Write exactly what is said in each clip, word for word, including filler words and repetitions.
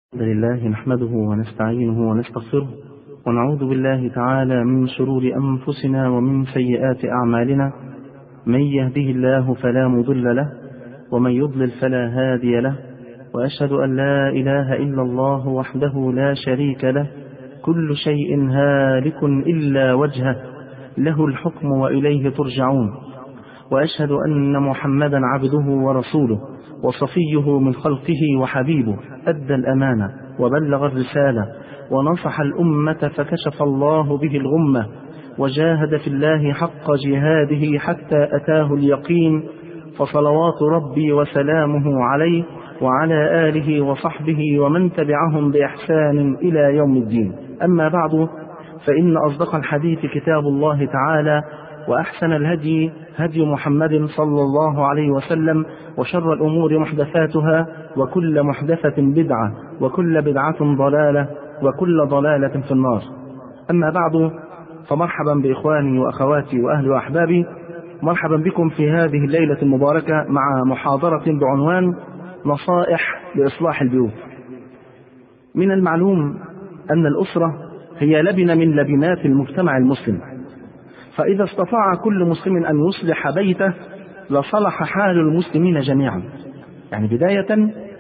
الحمد لله نحمده ونستعينه ونستغفره ونعوذ بالله تعالى من شرور أنفسنا ومن سيئات أعمالنا. من يهده الله فلا مضل له ومن يضلل فلا هادي له، وأشهد أن لا إله إلا الله وحده لا شريك له، كل شيء هالك إلا وجهه، له الحكم وإليه ترجعون. وأشهد أن محمدا عبده ورسوله وصفيه من خلقه وحبيبه، أدى الأمانة وبلغ الرسالة ونصح الأمة فكشف الله به الغمة، وجاهد في الله حق جهاده حتى أتاه اليقين. فصلوات ربي وسلامه عليه وعلى آله وصحبه ومن تبعهم بإحسان إلى يوم الدين. أما بعد، فإن أصدق الحديث كتاب الله تعالى، وأحسن الهدي هدي محمد صلى الله عليه وسلم، وشر الأمور محدثاتها، وكل محدثة بدعة، وكل بدعة ضلالة، وكل ضلالة في النار. أما بعد، فمرحبا بإخواني وأخواتي وأهلي وأحبابي، مرحبا بكم في هذه الليلة المباركة مع محاضرة بعنوان نصائح لإصلاح البيوت. من المعلوم أن الأسرة هي لبنة من لبنات المجتمع المسلم، فإذا استطاع كل مسلم أن يصلح بيته لصلح حال المسلمين جميعا. يعني بداية،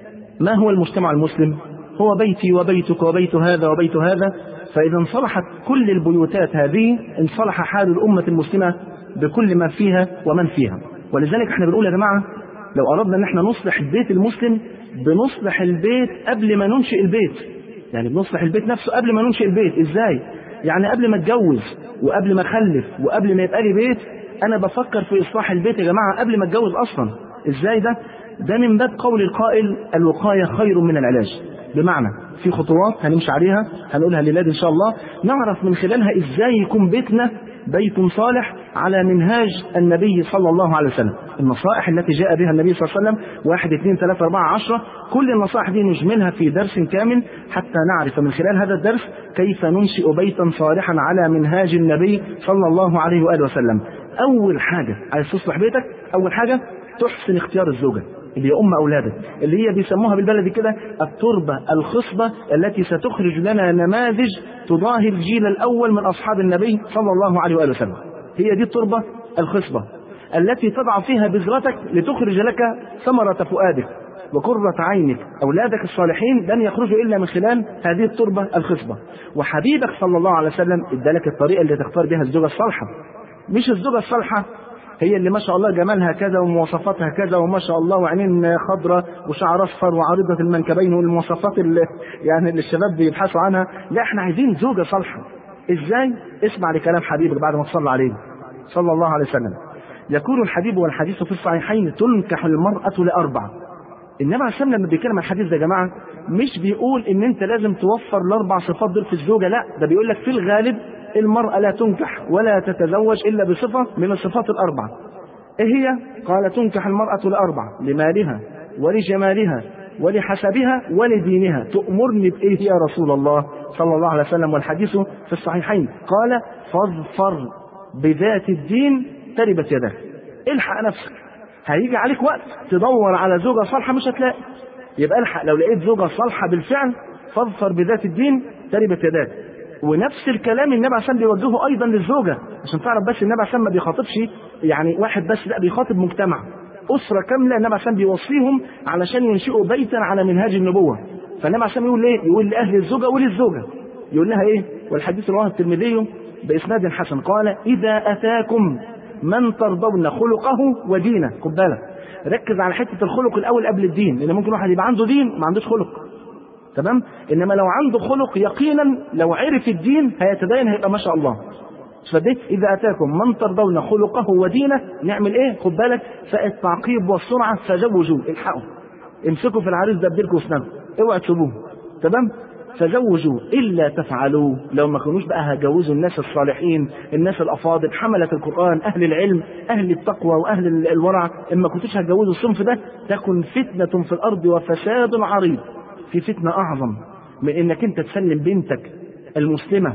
ما هو المجتمع المسلم؟ هو بيتي وبيتك وبيت هذا وبيت هذا. فإذا انصلحت كل البيوتات هذه انصلح حال الأمة المسلمة بكل ما فيها ومن فيها. ولذلك احنا بنقول يا جماعة، لو أردنا ان احنا نصلح البيت المسلم بنصلح البيت قبل ما ننشئ البيت. يعني بنصلح البيت نفسه قبل ما ننشئ البيت. ازاي؟ يعني قبل ما اتجوز وقبل ما اخلف وقبل ما يبقى لي بيت، انا بفكر في اصلاح البيت يا جماعه قبل ما اتجوز اصلا. ازاي ده؟ ده من باب قول القائل الوقايه خير من العلاج. بمعنى في خطوات هنمشي عليها هنقولها للولاد ان شاء الله، نعرف من خلالها ازاي يكون بيتنا بيت صالح على منهاج النبي صلى الله عليه وسلم. النصائح التي جاء بها النبي صلى الله عليه وسلم واحد اثنين ثلاثة أربعة عشرة، كل النصائح دي نجملها في درس كامل حتى نعرف من خلال هذا الدرس كيف ننشئ بيتا صالحا على منهاج النبي صلى الله عليه وآله وسلم. أول حاجة عايز تصلح بيتك، أول حاجة تحسن اختيار الزوجة اللي هي أم أولادك، اللي هي بيسموها بالبلدي كده التربة الخصبة التي ستخرج لنا نماذج تضاهي الجيل الأول من أصحاب النبي صلى الله عليه وآله وسلم. هي دي التربة الخصبة التي تضع فيها بذرتك لتخرج لك ثمرة فؤادك وقرة عينك. أولادك الصالحين لن يخرجوا إلا من خلال هذه التربة الخصبة. وحبيبك صلى الله عليه وسلم ادالك الطريقة اللي تختار بها الزوجة الصالحة. مش الزوجة الصالحة هي اللي ما شاء الله جمالها كذا ومواصفاتها كذا وما شاء الله وعينين خضراء وشعر اصفر وعريضة المنكبين والمواصفات اللي يعني اللي الشباب بيبحثوا عنها. لا، احنا عايزين زوجة صالحة. ازاي؟ اسمع لكلام حبيبك بعد ما تصلى عليه صلى الله عليه وسلم. يقول الحبيب والحديث في الصحيحين: تنكح المرأة لأربع. النبي عليه الصلاة والسلام لما بيتكلم عن الحديث ده يا جماعة مش بيقول ان انت لازم توفر الاربع صفات دول في الزوجة، لا، ده بيقول لك في الغالب المرأة لا تنكح ولا تتزوج إلا بصفة من الصفات الأربعة. إيه هي؟ قال: تنكح المرأة لأربع: لمالها ولجمالها ولحسبها ولدينها. تؤمرني بإيه يا رسول الله صلى الله عليه وسلم؟ والحديث في الصحيحين. قال: فاظفر بذات الدين تربت يدك. الحق نفسك، هيجي عليك وقت تدور على زوجة صالحة مش هتلاقي. يبقى الحق، لو لقيت زوجة صالحة بالفعل فاظفر بذات الدين تربت يدك. ونفس الكلام النبي عليه الصلاة والسلام بيوجهه ايضا للزوجه، عشان تعرف بس النبي عليه الصلاة والسلام ما بيخاطبش يعني واحد بس، لا، بيخاطب مجتمع، اسره كامله. النبي عليه الصلاة والسلام بيوصيهم علشان ينشئوا بيتا على منهاج النبوه. فالنبي عليه الصلاة والسلام يقول ايه؟ يقول لاهل الزوجه وللزوجه، يقول لها ايه؟ والحديث رواه الترمذي باسناد حسن. قال: اذا اتاكم من ترضون خلقه ودينه. خد بالك، ركز على حته الخلق الاول قبل الدين، لان ممكن واحد يبقى عنده دين ما عندوش خلق. تمام؟ انما لو عنده خلق يقينا لو عرف الدين هيتدين، هيبقى ما شاء الله. فديت اذا اتاكم من ترضون خلقه ودينه، نعمل ايه؟ خد بالك، فالتعقيب والسرعه. فزوجوا، الحقوا، امسكوا في العريس ده بديلكم واسنانكم، اوعوا تسيبوه. تمام؟ فزوجوا الا تفعلوا، لو ما كانوش بقى هجوزوا الناس الصالحين، الناس الافاضل، حمله القران، اهل العلم، اهل التقوى واهل الورع، اما كنتوش هتجوزوا الصنف ده تكن فتنه في الارض وفساد عريض. في فتنة أعظم من إنك أنت تسلم بنتك المسلمة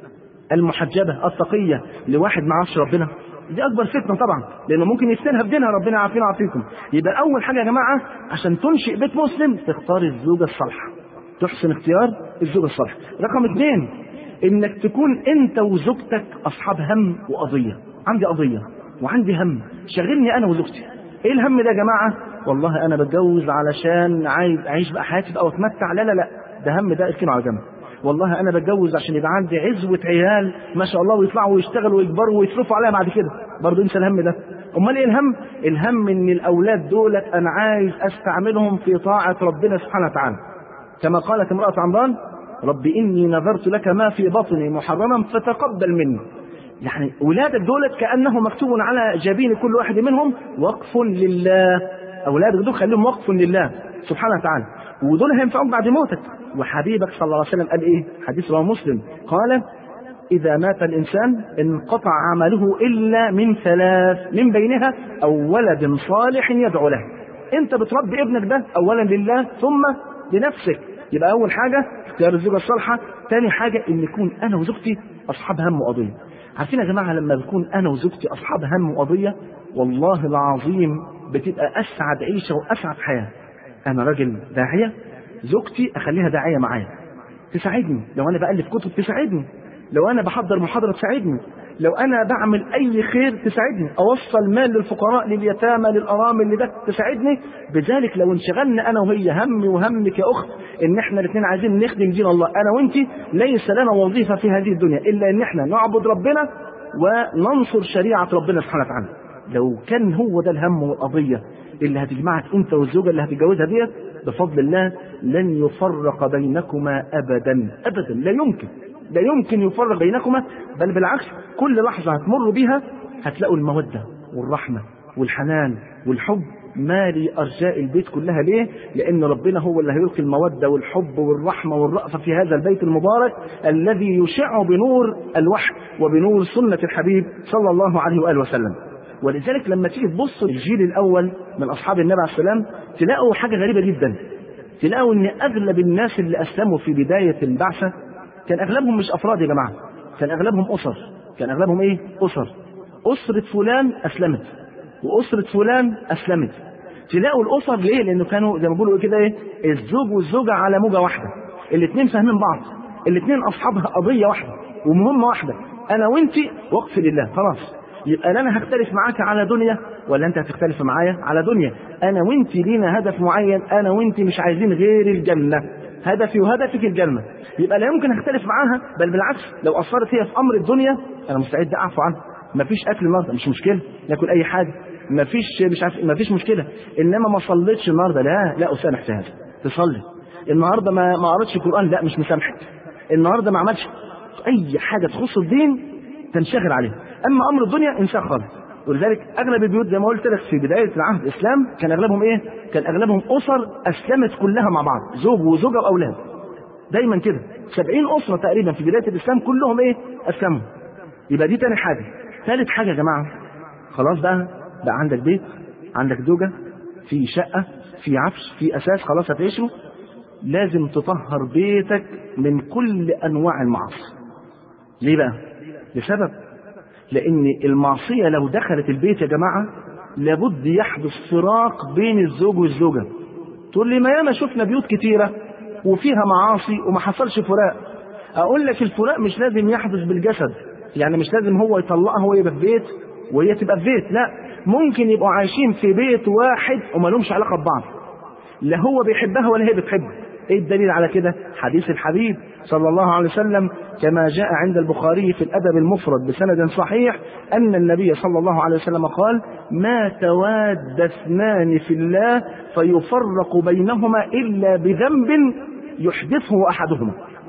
المحجبة التقية لواحد ما عرفش ربنا. دي أكبر فتنة طبعا، لأنه ممكن يفتنها بدينها. ربنا يعافينا ويعافيكم. يبقى أول حاجة يا جماعة عشان تنشئ بيت مسلم تختار الزوجة الصالحة. تحسن اختيار الزوجة الصالحة. رقم اثنين، انك تكون انت وزوجتك اصحاب هم وقضية. عندي قضية وعندي هم شغلني انا وزوجتي. ايه الهم ده يا جماعة؟ والله انا بتجوز علشان عايز اعيش بقى حياتي بقى واتمتع. لا لا لا، ده هم ده اركنه على جنب. والله انا بتجوز عشان يبقى عندي عزوة عيال ما شاء الله ويطلعوا ويشتغلوا ويكبروا ويصرفوا عليا بعد كده. برضه انسى الهم ده. امال ايه الهم؟ الهم ان الاولاد دولت انا عايز استعملهم في طاعة ربنا سبحانه وتعالى، كما قالت امرأة عمران: رب إني نذرت لك ما في بطني محرما فتقبل مني. يعني أولادك دولت كأنه مكتوب على جبين كل واحد منهم وقف لله. أولادك دول خليهم وقف لله سبحانه وتعالى، ودول هينفعوك بعد موتك. وحبيبك صلى الله عليه وسلم قال إيه؟ حديث رواه مسلم، قال: إذا مات الإنسان انقطع عمله إلا من ثلاث، من بينها أو ولد صالح يدعو له. أنت بتربي ابنك ده أولا لله ثم لنفسك. يبقى أول حاجة اختيار الزوجة الصالحة. ثاني حاجة إن يكون أنا وزوجتي أصحاب هم وقضية. عارفين يا جماعة لما بكون أنا وزوجتي أصحاب هم وقضية والله العظيم بتبقى أسعد عيشة وأسعد حياة. أنا راجل داعية، زوجتي أخليها داعية معايا، تساعدني. لو أنا بألف كتب تساعدني، لو أنا بحضر محاضرة تساعدني، لو أنا بعمل أي خير تساعدني، أوصل مال للفقراء لليتامى للأرامل لده تساعدني. بذلك لو انشغلنا أنا وهي همي وهمك يا أخت إن إحنا الاثنين عايزين نخدم دين الله، أنا وإنتي ليس لنا وظيفة في هذه الدنيا إلا إن إحنا نعبد ربنا وننصر شريعة ربنا سبحانه وتعالى. لو كان هو ده الهم والقضية اللي هتجمعك أنت والزوجة اللي هتتجوزها ديت، بفضل الله لن يفرق بينكما أبدا أبدا. لا يمكن لا يمكن يفرق بينكما، بل بالعكس كل لحظة هتمر بيها هتلاقوا المودة والرحمة والحنان والحب مالي أرجاء البيت كلها. ليه؟ لأن ربنا هو اللي هيلقي المودة والحب والرحمة والرأفة في هذا البيت المبارك الذي يشع بنور الوحي وبنور سنة الحبيب صلى الله عليه وآله وسلم. ولذلك لما تيجي تبص الجيل الأول من أصحاب النبي عليه السلام تلاقوا حاجة غريبة جدا. تلاقوا أن أغلب الناس اللي أسلموا في بداية البعثة كان أغلبهم مش أفراد يا جماعة، كان أغلبهم أسر. كان أغلبهم إيه؟ أسر. أسرة فلان أسلمت وأسرة فلان أسلمت. تلاقوا الأسر ليه؟ لأنه كانوا زي ما بيقولوا كده إيه؟ الزوج والزوجة على موجة واحدة، الاثنين فاهمين بعض، الاثنين أصحابها قضية واحدة ومهمة واحدة، أنا وأنتي وقف لله. خلاص يبقى لا أنا هختلف معاك على دنيا ولا أنت هتختلف معايا على دنيا. أنا وأنتي لينا هدف معين، أنا وأنتي مش عايزين غير الجنة، هدفي وهدفك الجنة. يبقى لا يمكن اختلف معاها، بل بالعكس لو أصرت هي في أمر الدنيا أنا مستعد أعفو عنها. مفيش أكل النهارده مش مشكلة، ناكل أي حاجة، مفيش مش عارف مفيش مشكلة. إنما ما صليتش النهارده، لا لا أسامح في هذا. تصلي النهارده ما ما قرأتش القرآن، لا مش مسامحك. النهارده ما عملش أي حاجة تخص الدين تنشغل عليها. أما أمر الدنيا انساه خالص. ولذلك أغلب البيوت زي ما قلت لك في بداية العهد الإسلام كان أغلبهم إيه؟ كان أغلبهم أسر أسلمت كلها مع بعض، زوج وزوجة وأولاد. دايما كده سبعين أسرة تقريبا في بداية الإسلام كلهم إيه؟ أسلموا. يبقى دي تاني حاجة. ثالث حاجة يا جماعة، خلاص بقى بقى عندك بيت، عندك زوجة، في شقة، في عفش، في أساس، خلاص هتعيشوا. لازم تطهر بيتك من كل أنواع المعاصي. ليه بقى؟ لسبب، لأن المعصية لو دخلت البيت يا جماعة لابد يحدث فراق بين الزوج والزوجة. تقول لي ما ياما شفنا بيوت كتيرة وفيها معاصي وما حصلش فراق. أقول لك الفراق مش لازم يحدث بالجسد، يعني مش لازم هو يطلقها هو يبقى في بيت وهي تبقى في بيت، لا، ممكن يبقوا عايشين في بيت واحد وما لهمش علاقة ببعض، لا هو بيحبها ولا هي بتحبه. ايه الدليل على كده؟ حديث الحبيب صلى الله عليه وسلم كما جاء عند البخاري في الأدب المفرد بسند صحيح أن النبي صلى الله عليه وسلم قال: ما تواد اثنان في الله فيفرق بينهما إلا بذنب يحدثه أحدهما.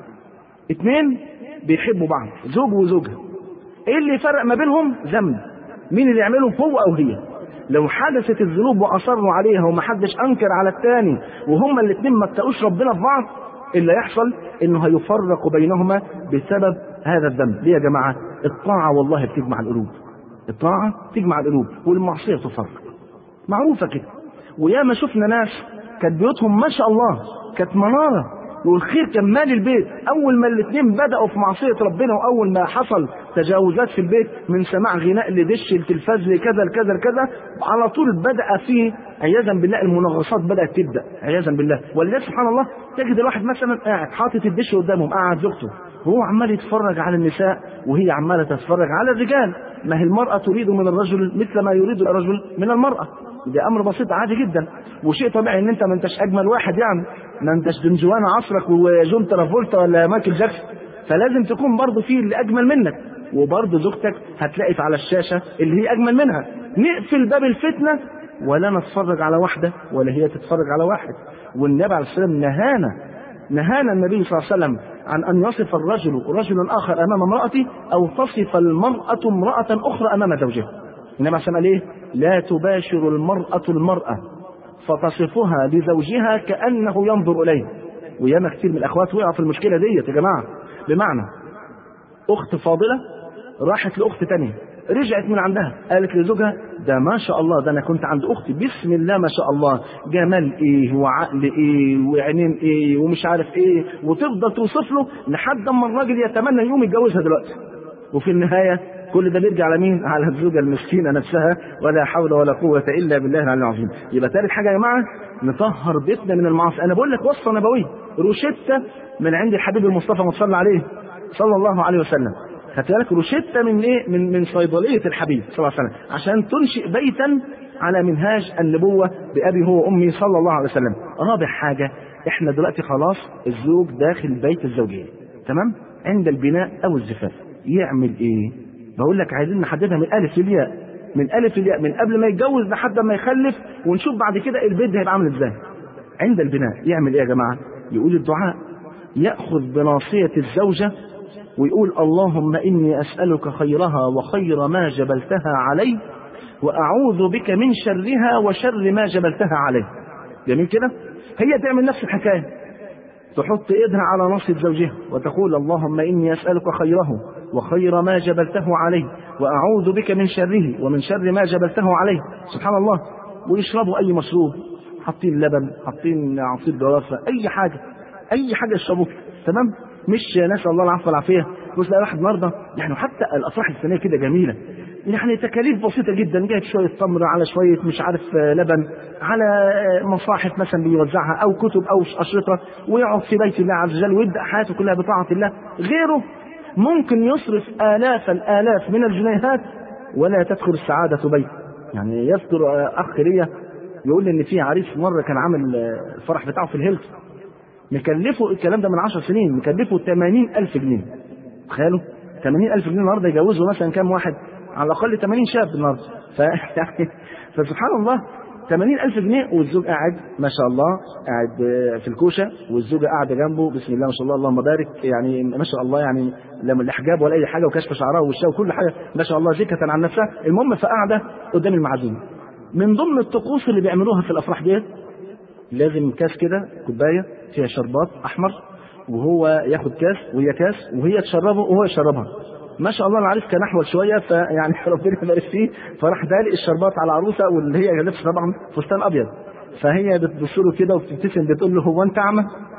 اثنين بيحبوا بعض، زوج وزوجة، ايه اللي يفرق ما بينهم؟ ذنب. مين اللي يعمله؟ هو أو هي. لو حدثت الذنوب وأصروا عليها ومحدش أنكر على الثاني وهما الاثنين ما اتقوش ربنا في بعض، اللي يحصل إنه هيفرق بينهما بسبب هذا الذنب. ليه يا جماعة؟ الطاعة والله بتجمع القلوب، الطاعة تجمع القلوب والمعصية تفرق، معروفة كده. وياما شفنا ناس كانت بيوتهم ما شاء الله كانت منارة والخير كان مال البيت، أول ما الاثنين بدأوا في معصية ربنا وأول ما حصل تجاوزات في البيت من سماع غناء لدش التلفاز لكذا لكذا لكذا، على طول بدأ فيه عياذا بالله المنغصات بدات تبدا عياذا بالله. ولذلك سبحان الله تجد الواحد مثلا قاعد حاطط الدش قدامهم، قاعد زوجته وهو عمال يتفرج على النساء وهي عماله تتفرج على الرجال. ما هي المراه تريد من الرجل مثل ما يريد الرجل من المراه، ده امر بسيط عادي جدا، وشيء طبيعي ان انت ما انتش اجمل واحد، يعني ما انتش دنجوان عصرك وجون ترافولتا ولا مايكل جاكسون، فلازم تكون برضه في اللي اجمل منك، وبرضه زوجتك هتلاقي على الشاشه اللي هي اجمل منها. نقفل باب الفتنه ولا نتفرج على واحده ولا هي تتفرج على واحد. والنبي عليه الصلاه والسلام نهانا نهانا النبي صلى الله عليه وسلم عن ان يصف الرجل رجلا اخر امام امراته او تصف المراه امراه اخرى امام زوجها. النبي عليه الصلاه والسلام قال ايه؟ لا تباشر المراه المراه فتصفها لزوجها كانه ينظر اليه. وياما كتير من الاخوات وقعوا في المشكله ديت يا جماعه. بمعنى اخت فاضله راحت لاخت تانية، رجعت من عندها قالت لزوجها ده ما شاء الله، ده انا كنت عند اختي بسم الله ما شاء الله، جمال ايه وعقل ايه وعينين ايه ومش عارف ايه، وتفضل توصف له لحد اما الراجل يتمنى يقوم يتجوزها دلوقتي. وفي النهايه كل ده بيرجع على مين؟ على الزوجه المسكينه نفسها. ولا حول ولا قوه الا بالله العلي العظيم. يبقى ثالث حاجه يا جماعه نطهر بيتنا من المعاصي. انا بقول لك وصفه نبويه، روشته من عند الحبيب المصطفى ما صلى عليه صلى الله عليه وسلم. خدت بالك؟ روشته من ايه؟ من من صيدليه الحبيب صلى الله عليه وسلم عشان تنشئ بيتا على منهاج النبوه بابي هو وامي صلى الله عليه وسلم. رابع حاجه، احنا دلوقتي خلاص الزوج داخل بيت الزوجيه، تمام؟ عند البناء او الزفاف يعمل ايه؟ بقول لك عايزين نحددها من الف للياء، من الف للياء، من قبل ما يتجوز لحد ما يخلف، ونشوف بعد كده البيت ده هيبقى عامل ازاي. عند البناء يعمل ايه يا جماعه؟ يقول الدعاء، ياخذ بناصيه الزوجه ويقول اللهم إني أسألك خيرها وخير ما جبلتها عليه وأعوذ بك من شرها وشر ما جبلتها عليه. جميل كده؟ هي تعمل نفس الحكاية، تحط إيدها على ناصية زوجها وتقول اللهم إني أسألك خيره وخير ما جبلته عليه وأعوذ بك من شره ومن شر ما جبلته عليه. سبحان الله. ويشربوا أي مشروب، حاطين لبن، حاطين عصير جوافة، أي حاجة أي حاجة يشربوها، تمام؟ مش نسأل الله العفو والعافية. بص لا واحد النهارده يعني حتى الافراح السنيه كده جميله، يعني تكاليف بسيطه جدا، جايب شويه تمر على شويه مش عارف لبن على مصاحف مثلا بيوزعها او كتب او اشرطه، ويقعد في بيت الله عز وجل ويبدا حياته كلها بطاعه الله. غيره ممكن يصرف الاف الالاف من الجنيهات ولا تدخل السعاده بيته. يعني يذكر اخ ليا يقول لي ان في عريس مره كان عامل الفرح بتاعه في الهيلتون، مكلفه الكلام ده من عشر سنين، مكلفه ثمانين ألف جنيه. تخيلوا ثمانين ألف جنيه النهارده يجوزوا مثلا كام واحد؟ على الاقل ثمانين شاب النهارده. ف يعني فسبحان الله ثمانين ألف جنيه والزوج قاعد ما شاء الله قاعد في الكوشه والزوجه قاعده جنبه بسم الله ما شاء الله اللهم بارك، يعني ما شاء الله يعني لا من الحجاب ولا اي حاجه وكشف شعرها ووشها وكل حاجه ما شاء الله زكاه عن نفسها. المهم فقاعده قدام المعزوم. من ضمن الطقوس اللي بيعملوها في الافراح ديت لازم كاس كده كوبايه فيها شربات احمر، وهو ياخد كاس وهي كاس وهي تشربه وهو يشربها. ما شاء الله العريس كان احول شويه فيعني ربنا يبارك فيه، فراح دالق الشربات على العروسه واللي هي لابسه طبعا فستان ابيض، فهي بتبص له كده وبتبتسم بتقول له هو انت اعمى؟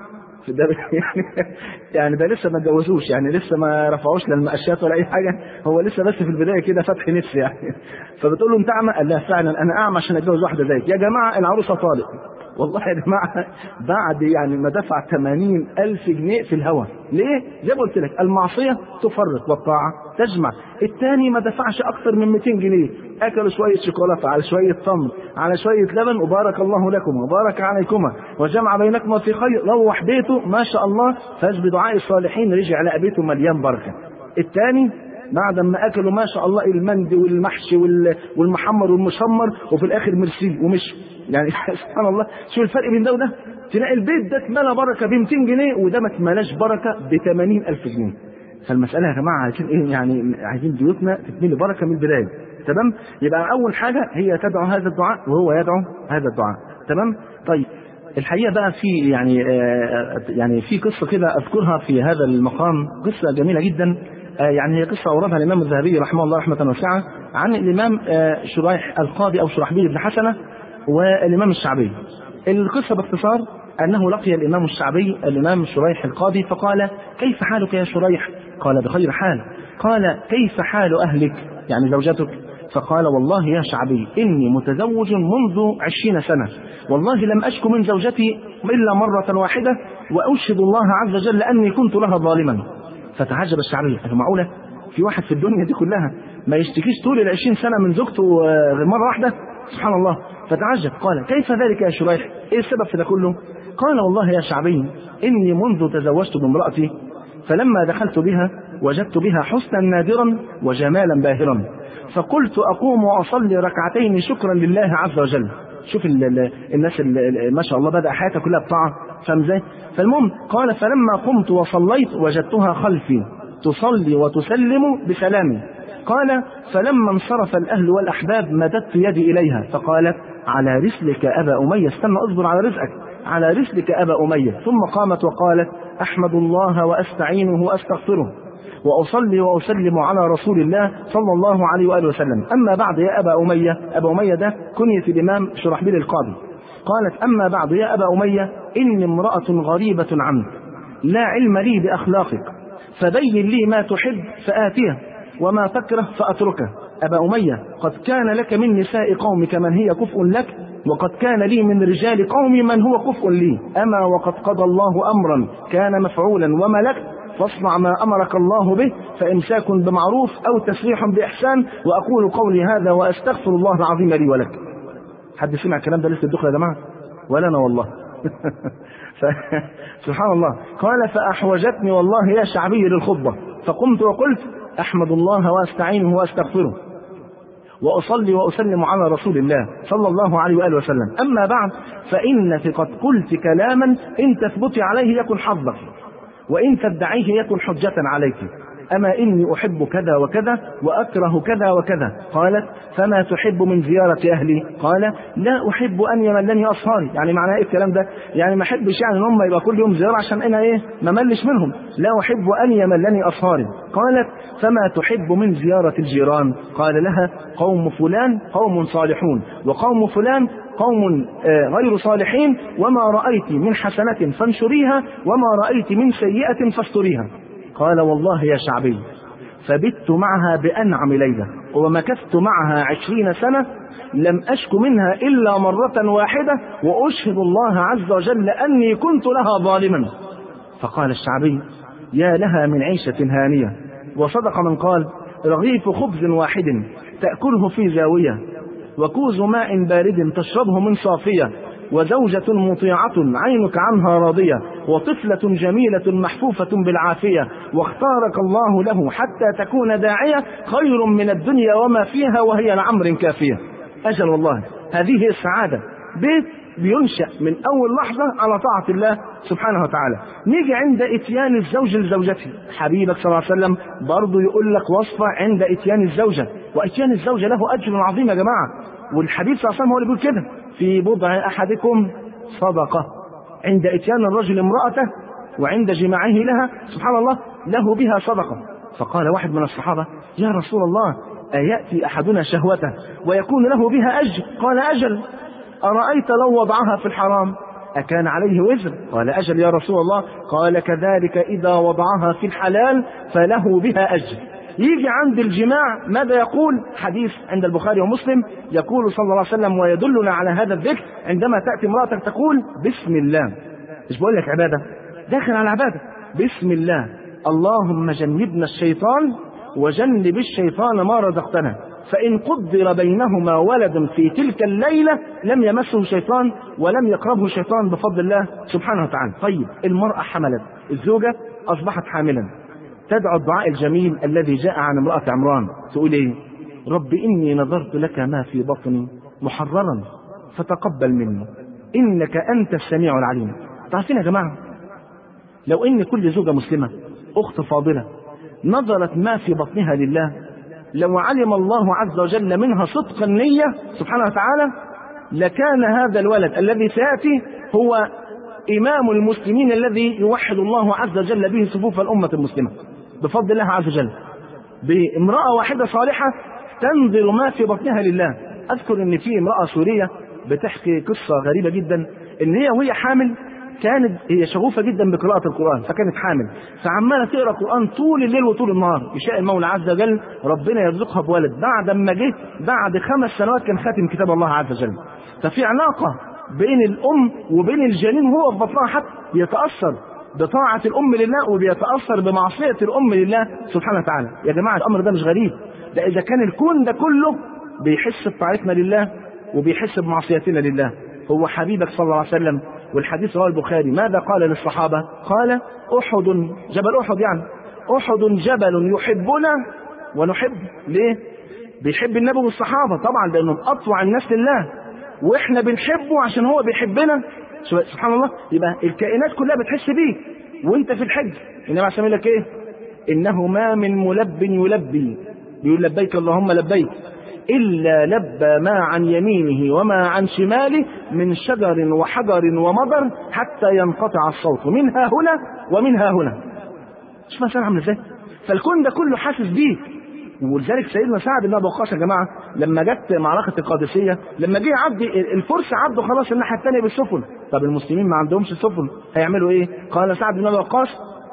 ده يعني يعني ده لسه ما اتجوزوش، يعني لسه ما رفعوش للمقاشات ولا اي حاجه، هو لسه بس في البدايه كده فتح نفس يعني. فبتقول له انت اعمى؟ قال لها فعلا انا اعمى عشان اتجوز واحده زيك. يا جماعه العروسه طالق والله يا جماعه بعد يعني ما دفع ثمانين ألف جنيه في الهوا. ليه؟ زي ما قلت لك المعصيه تفرق والطاعه تجمع. الثاني ما دفعش اكثر من مئتين جنيه، اكلوا شويه شوكولاته على شويه تمر على شويه لبن وبارك الله لكم وبارك عليكما وجمع بينكما في خير. روح بيته ما شاء الله فاز بدعاء الصالحين، رجع لقى بيته مليان بركه. الثاني بعد ما اكلوا ما شاء الله المندي والمحشي والمحمر والمشمر وفي الاخر مرسي ومشي. يعني سبحان الله شو الفرق بين ده وده؟ تلاقي البيت ده اتملى بركه ب مئتين جنيه وده ما اتملاش بركه ب ثمانين ألف جنيه. فالمساله يا جماعه عايزين ايه؟ يعني عايزين بيوتنا تتملي بركه من البدايه. تمام؟ يبقى اول حاجه هي تدعو هذا الدعاء وهو يدعو هذا الدعاء. تمام؟ طيب الحقيقه بقى في يعني آه يعني في قصه كده اذكرها في هذا المقام، قصه جميله جدا. يعني هي قصة أوردها الإمام الذهبي رحمه الله رحمة واسعة عن الإمام شريح القاضي أو شرحبيل بن حسنة والإمام الشعبي. القصة باختصار أنه لقي الإمام الشعبي الإمام شريح القاضي فقال كيف حالك يا شريح؟ قال بخير حال. قال كيف حال أهلك يعني زوجتك؟ فقال والله يا شعبي إني متزوج منذ عشرين سنة، والله لم أشك من زوجتي إلا مرة واحدة، وأشهد الله عز وجل أني كنت لها ظالما. فتعجب الشعبي، معقولة في واحد في الدنيا دي كلها ما يشتكيش طول العشرين سنة من زوجته مرة واحدة؟ سبحان الله. فتعجب، قال كيف ذلك يا شريح؟ إيه السبب في ده كله؟ قال والله يا شعبي إني منذ تزوجت بامرأتي فلما دخلت بها وجدت بها حسنا نادرا وجمالا باهرا، فقلت أقوم وأصلي ركعتين شكرا لله عز وجل. شوف ال ال الناس ال ما شاء الله بدأ حياتها كلها بطاعة، فاهم ازاي؟ فالمهم قال فلما قمت وصليت وجدتها خلفي تصلي وتسلم بسلام. قال فلما انصرف الأهل والأحباب مددت يدي إليها فقالت على رسلك أبا أمية، استنى أصبر على رزقك، على رسلك أبا أمية. ثم قامت وقالت أحمد الله وأستعينه وأستغفره وأصلي وأسلم على رسول الله صلى الله عليه وآله وسلم. أما بعد يا أبا أمية، أبا أمية ده كنية الإمام شرحبيل القاضي. قالت أما بعد يا أبا أمية إني امرأة غريبة عنك لا علم لي بأخلاقك، فبين لي ما تحب فآتيه وما تكره فأتركه. أبا أمية قد كان لك من نساء قومك من هي كفء لك، وقد كان لي من رجال قومي من هو كفء لي، أما وقد قضى الله أمرا كان مفعولا وملكت، فاصنع ما أمرك الله به، فإمساك بمعروف أو تسريح بإحسان، وأقول قولي هذا وأستغفر الله العظيم لي ولك. حد سمع الكلام ده لسه الدخل يا جماعة؟ ولا أنا والله. سبحان الله. قال فأحوجتني والله يا شعبي للخطبة، فقمت وقلت أحمد الله وأستعينه وأستغفره وأصلي وأسلم على رسول الله صلى الله عليه وآله وسلم. أما بعد فإنك قد قلت كلاما إن تثبتي عليه يكن حظك، وإن تدعيه يكن حجة عليك. أما إني أحب كذا وكذا وأكره كذا وكذا. قالت فما تحب من زيارة أهلي؟ قال لا أحب أن يملني أصهاري. يعني معناه إيه الكلام ده؟ يعني ما أحبش يعني هم يبقى كل يوم زيارة عشان أنا إيه ما ملش منهم، لا أحب أن يملني أصهاري. قالت فما تحب من زيارة الجيران؟ قال لها قوم فلان قوم صالحون، وقوم فلان قوم غير صالحين، وما رأيت من حسنة فانشريها وما رأيت من سيئة فاستريها. قال والله يا شعبي فبت معها بأنعم ليلة ومكثت معها عشرين سنة لم أشك منها إلا مرة واحدة، وأشهد الله عز وجل أني كنت لها ظالما. فقال الشعبي يا لها من عيشة هانية. وصدق من قال رغيف خبز واحد تأكله في زاوية، وكوز ماء بارد تشربه من صافية، وزوجة مطيعة عينك عنها راضية، وطفلة جميلة محفوفة بالعافية، واختارك الله له حتى تكون داعية، خير من الدنيا وما فيها وهي لعمر كافية. أجل والله هذه السعادة، بيت بينشأ من أول لحظة على طاعة الله سبحانه وتعالى. نيجي عند إتيان الزوج لزوجته، حبيبك صلى الله عليه وسلم برضو يقول لك وصفة عند إتيان الزوجة، وإتيان الزوجة له أجر عظيم يا جماعة. والحبيب صلى الله عليه وسلم هو اللي بيقول كده في بضع أحدكم صدقة، عند إتيان الرجل امرأته وعند جماعه لها سبحان الله له بها صدقة. فقال واحد من الصحابة يا رسول الله أيأتي أحدنا شهوته ويكون له بها أجر؟ قال أجل. أرأيت لو وضعها في الحرام أكان عليه وزر؟ قال أجل يا رسول الله. قال كذلك إذا وضعها في الحلال فله بها أجر. يجي عند الجماع ماذا يقول؟ حديث عند البخاري ومسلم يقول صلى الله عليه وسلم ويدلنا على هذا الذكر عندما تأتي امرأتك تقول بسم الله، مش بقول لك عبادة، داخل على عبادة، بسم الله اللهم جنبنا الشيطان وجنب الشيطان ما رزقتنا، فإن قدر بينهما ولد في تلك الليلة لم يمسه شيطان ولم يقربه شيطان بفضل الله سبحانه وتعالى. طيب المرأة حملت، الزوجة أصبحت حاملا، تدعو الدعاء الجميل الذي جاء عن امرأة عمران، تقول ايه؟ رب إني نظرت لك ما في بطني محررا فتقبل مني إنك أنت السميع العليم. تعرفين يا جماعة لو إن كل زوجة مسلمة أخت فاضلة نظرت ما في بطنها لله، لو علم الله عز وجل منها صدق النية سبحانه وتعالى لكان هذا الولد الذي سيأتي هو إمام المسلمين الذي يوحد الله عز وجل به صفوف الأمة المسلمة بفضل الله عز وجل، بامرأة واحدة صالحة تنظر ما في بطنها لله. أذكر أن في امرأة سورية بتحكي قصة غريبة جدا، أن هي وهي حامل كانت هي شغوفه جدا بقراءه القران، فكانت حامل، فعماله تقرا قران طول الليل وطول النهار. يشاء المولى عز وجل ربنا يرزقها بولد. بعد ما جه بعد خمس سنوات كان خاتم كتاب الله عز وجل. ففي علاقه بين الام وبين الجنين وهو في بطنها، حتى بيتاثر بطاعه الام لله وبيتاثر بمعصيه الام لله سبحانه وتعالى. يا جماعه الامر ده مش غريب، ده اذا كان الكون ده كله بيحس بطاعتنا لله وبيحس بمعصيتنا لله. هو حبيبك صلى الله عليه وسلم، والحديث رواه البخاري، ماذا قال للصحابة؟ قال أحد، جبل أحد يعني، أحد جبل يحبنا ونحب. ليه؟ بيحب النبي والصحابة طبعا لأنهم أطوع الناس لله، وإحنا بنحبه عشان هو بيحبنا. سبحان الله. يبقى الكائنات كلها بتحس بيه وانت في الحج. النبي عشان يقول لك ايه؟ إنه ما من ملب يلبي، يقول لبيك اللهم لبيك، إلا لبى ما عن يمينه وما عن شماله من شجر وحجر ومضر حتى ينقطع الصوت منها هنا ومنها هنا. شوف مثلا عامل ازاي؟ فالكون ده كله حاسس بيك. ولذلك سيدنا سعد بن ابي وقاص يا جماعه لما جت معركه القادسيه، لما جه يعدي الفرس عدوا خلاص الناحيه الثانيه بالسفن، طب المسلمين ما عندهمش سفن هيعملوا ايه؟ قال سعد بن ابي وقاص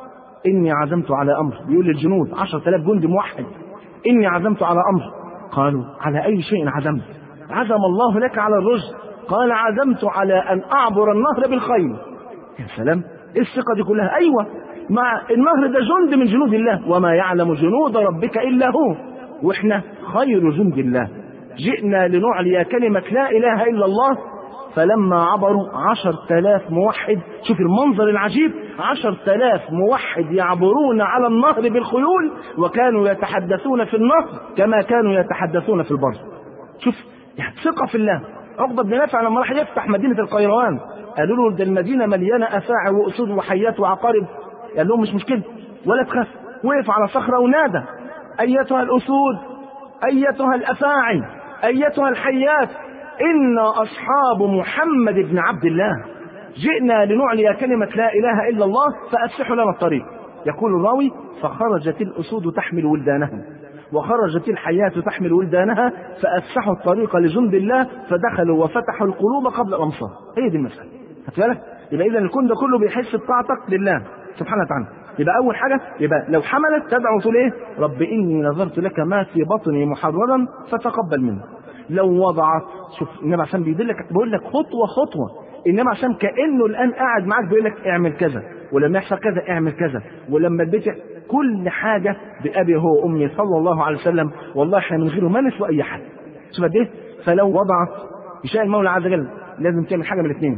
اني عزمت على امر، بيقول للجنود عشرة آلاف جندي موحد، اني عزمت على امر. قالوا على أي شيء عزمت؟ عزم الله لك على الرشد. قال عزمت على أن أعبر النهر بالخيل. يا سلام، إيه الثقة دي كلها؟ أيوة، مع النهر ده جند من جنود الله، وما يعلم جنود ربك إلا هو، وإحنا خير جند الله. جئنا لنعلي كلمة لا إله إلا الله. فلما عبروا عشر تلاف موحد، شوف المنظر العجيب، عشر تلاف موحد يعبرون على النهر بالخيول، وكانوا يتحدثون في النهر كما كانوا يتحدثون في البر. شوف يعني ثقة في الله. عقبة بن نافع لما راح يفتح مدينة القيروان قالوا له ده المدينة مليانة أفاعي وأسود وحيات وعقارب، قال لهم مش مشكلة ولا تخاف. وقف على صخرة ونادى أيتها الأسود أيتها الأفاعي أيتها الحيات إنا أصحاب محمد بن عبد الله، جئنا لنعلي كلمة لا إله إلا الله فأفسحوا لنا الطريق. يقول الراوي فخرجت الأسود تحمل ولدانها وخرجت الحيات تحمل ولدانها فأفسحوا الطريق لجند الله فدخلوا وفتحوا القلوب قبل الأمصار. هي دي المسألة. هتفعلك؟ يبقى إذا الكون ده كله بيحس بطاعتك لله سبحانه وتعالى. يبقى أول حاجة يبقى لو حملت تدعو تقول إيه؟ رب إني نذرت لك ما في بطني محررا فتقبل مني. لو وضعت، شوف النبي عشان بيدلك بيقول لك خطوة خطوة، النبي عشان كأنه الآن قاعد معاك بيقول لك اعمل كذا، ولما يحصل كذا اعمل كذا، ولما البيت كل حاجة بأبي هو وأمي صلى الله عليه وسلم. والله احنا من غيره ما نسوى أي حاجة. شوف قد إيه؟ فلو وضعت يشاء المولى عز وجل لازم تعمل حاجة من الاثنين.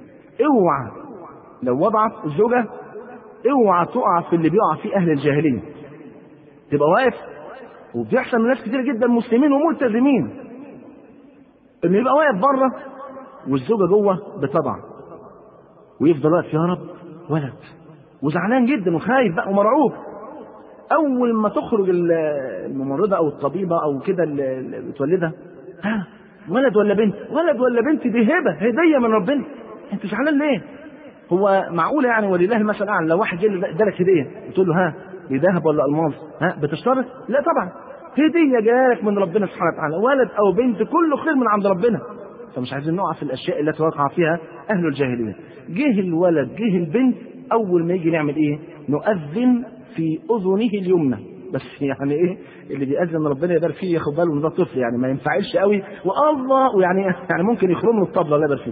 اوعى لو وضعت الزوجة اوعى تقع في اللي بيقع فيه أهل الجاهلية، تبقى واقف وبيحصل من ناس كتير جدا مسلمين وملتزمين إن يبقى واقف بره والزوجة جوه بتضع ويفضل واقف يا رب ولد وزعلان جدا وخايف بقى ومرعوب. أول ما تخرج الممرضة أو الطبيبة أو كده اللي بتولدها، ها ولد ولا بنت؟ ولد ولا بنت؟ دي هبة هدية من ربنا، أنت زعلان ليه؟ هو معقولة يعني ولله المثل الأعلى لو واحد جاي ادالك هدية وتقول له ها دي ذهب ولا ألماظ؟ ها بتشترط؟ لا طبعا، هدية جالك من ربنا سبحانه وتعالى، ولد أو بنت كله خير من عند ربنا. فمش عايزين نقع في الأشياء التي وقع فيها أهل الجاهلية. جه الولد جه البنت، أول ما يجي نعمل إيه؟ نؤذن في أذنه اليمنى. بس يعني إيه اللي بيأذن ربنا يبارك فيه ياخد باله من ده طفل، يعني ما ينفعلش قوي والله، ويعني يعني ممكن يخرم له الطبلة الله يبارك فيه.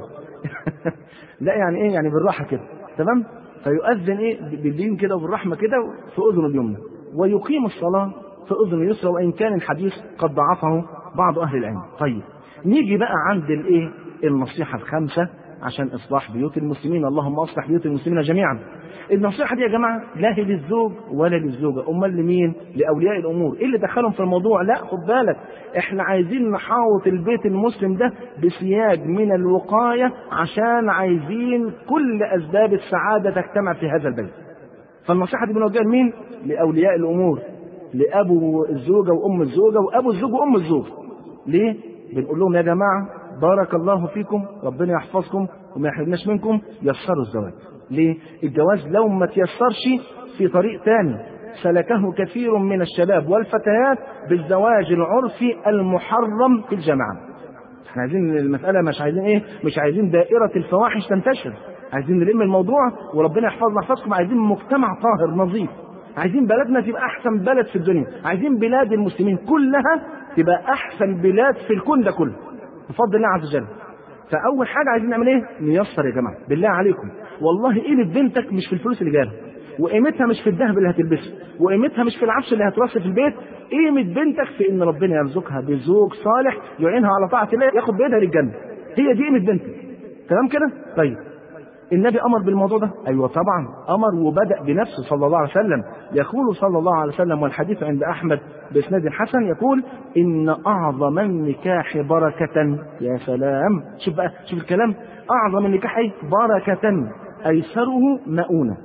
لا يعني إيه يعني بالراحة كده، تمام؟ فيؤذن إيه باللين كده وبالرحمة كده في أذنه اليمنى، ويقيم الصلاة في أذن اليسرى، وإن كان الحديث قد ضعفه بعض أهل العلم. طيب نيجي بقى عند الإيه النصيحة الخامسة عشان إصلاح بيوت المسلمين. اللهم أصلح بيوت المسلمين جميعا. النصيحة دي يا جماعة لا هي للزوج ولا للزوجة، أمال لمين؟ لأولياء الأمور. إيه اللي دخلهم في الموضوع؟ لا خد بالك، إحنا عايزين نحاوط البيت المسلم ده بسياج من الوقاية عشان عايزين كل أسباب السعادة تجتمع في هذا البيت. فالنصيحة دي بنوجهها لمين؟ لأولياء الأمور، لأبو الزوجة وأم الزوجة وأبو الزوج وأم الزوج. ليه؟ بنقول لهم يا جماعة بارك الله فيكم، ربنا يحفظكم وما يحرمناش منكم، يسروا الزواج. ليه؟ الجواز لو ما تيسرش في طريق تاني سلكه كثير من الشباب والفتيات بالزواج العرفي المحرم في الجماعة. احنا عايزين المسألة مش عايزين ايه؟ مش عايزين دائرة الفواحش تنتشر، عايزين نلم الموضوع وربنا يحفظنا يحفظكم. عايزين مجتمع طاهر نظيف، عايزين بلدنا تبقى احسن بلد في الدنيا، عايزين بلاد المسلمين كلها تبقى احسن بلاد في الكون ده كله بفضل الله عز وجل. فاول حاجه عايزين نعمل ايه؟ نيسر يا جماعه بالله عليكم. والله قيمه بنتك مش في الفلوس اللي جايلها، وقيمتها مش في الذهب اللي هتلبسه، وقيمتها مش في العفش اللي هترص في البيت. قيمه بنتك في ان ربنا يرزقها بزوج صالح يعينها على طاعه الله ياخد بيدها للجنه. هي دي قيمه بنتك. تمام كده؟ طيب النبي امر بالموضوع ده؟ ايوه طبعا امر، وبدا بنفسه صلى الله عليه وسلم. يقول صلى الله عليه وسلم والحديث عند احمد باسناد حسن، يقول ان اعظم النكاح بركه. يا سلام، شوف بقى، شوف الكلام، اعظم النكاح ايه؟ بركه ايسره مؤونه.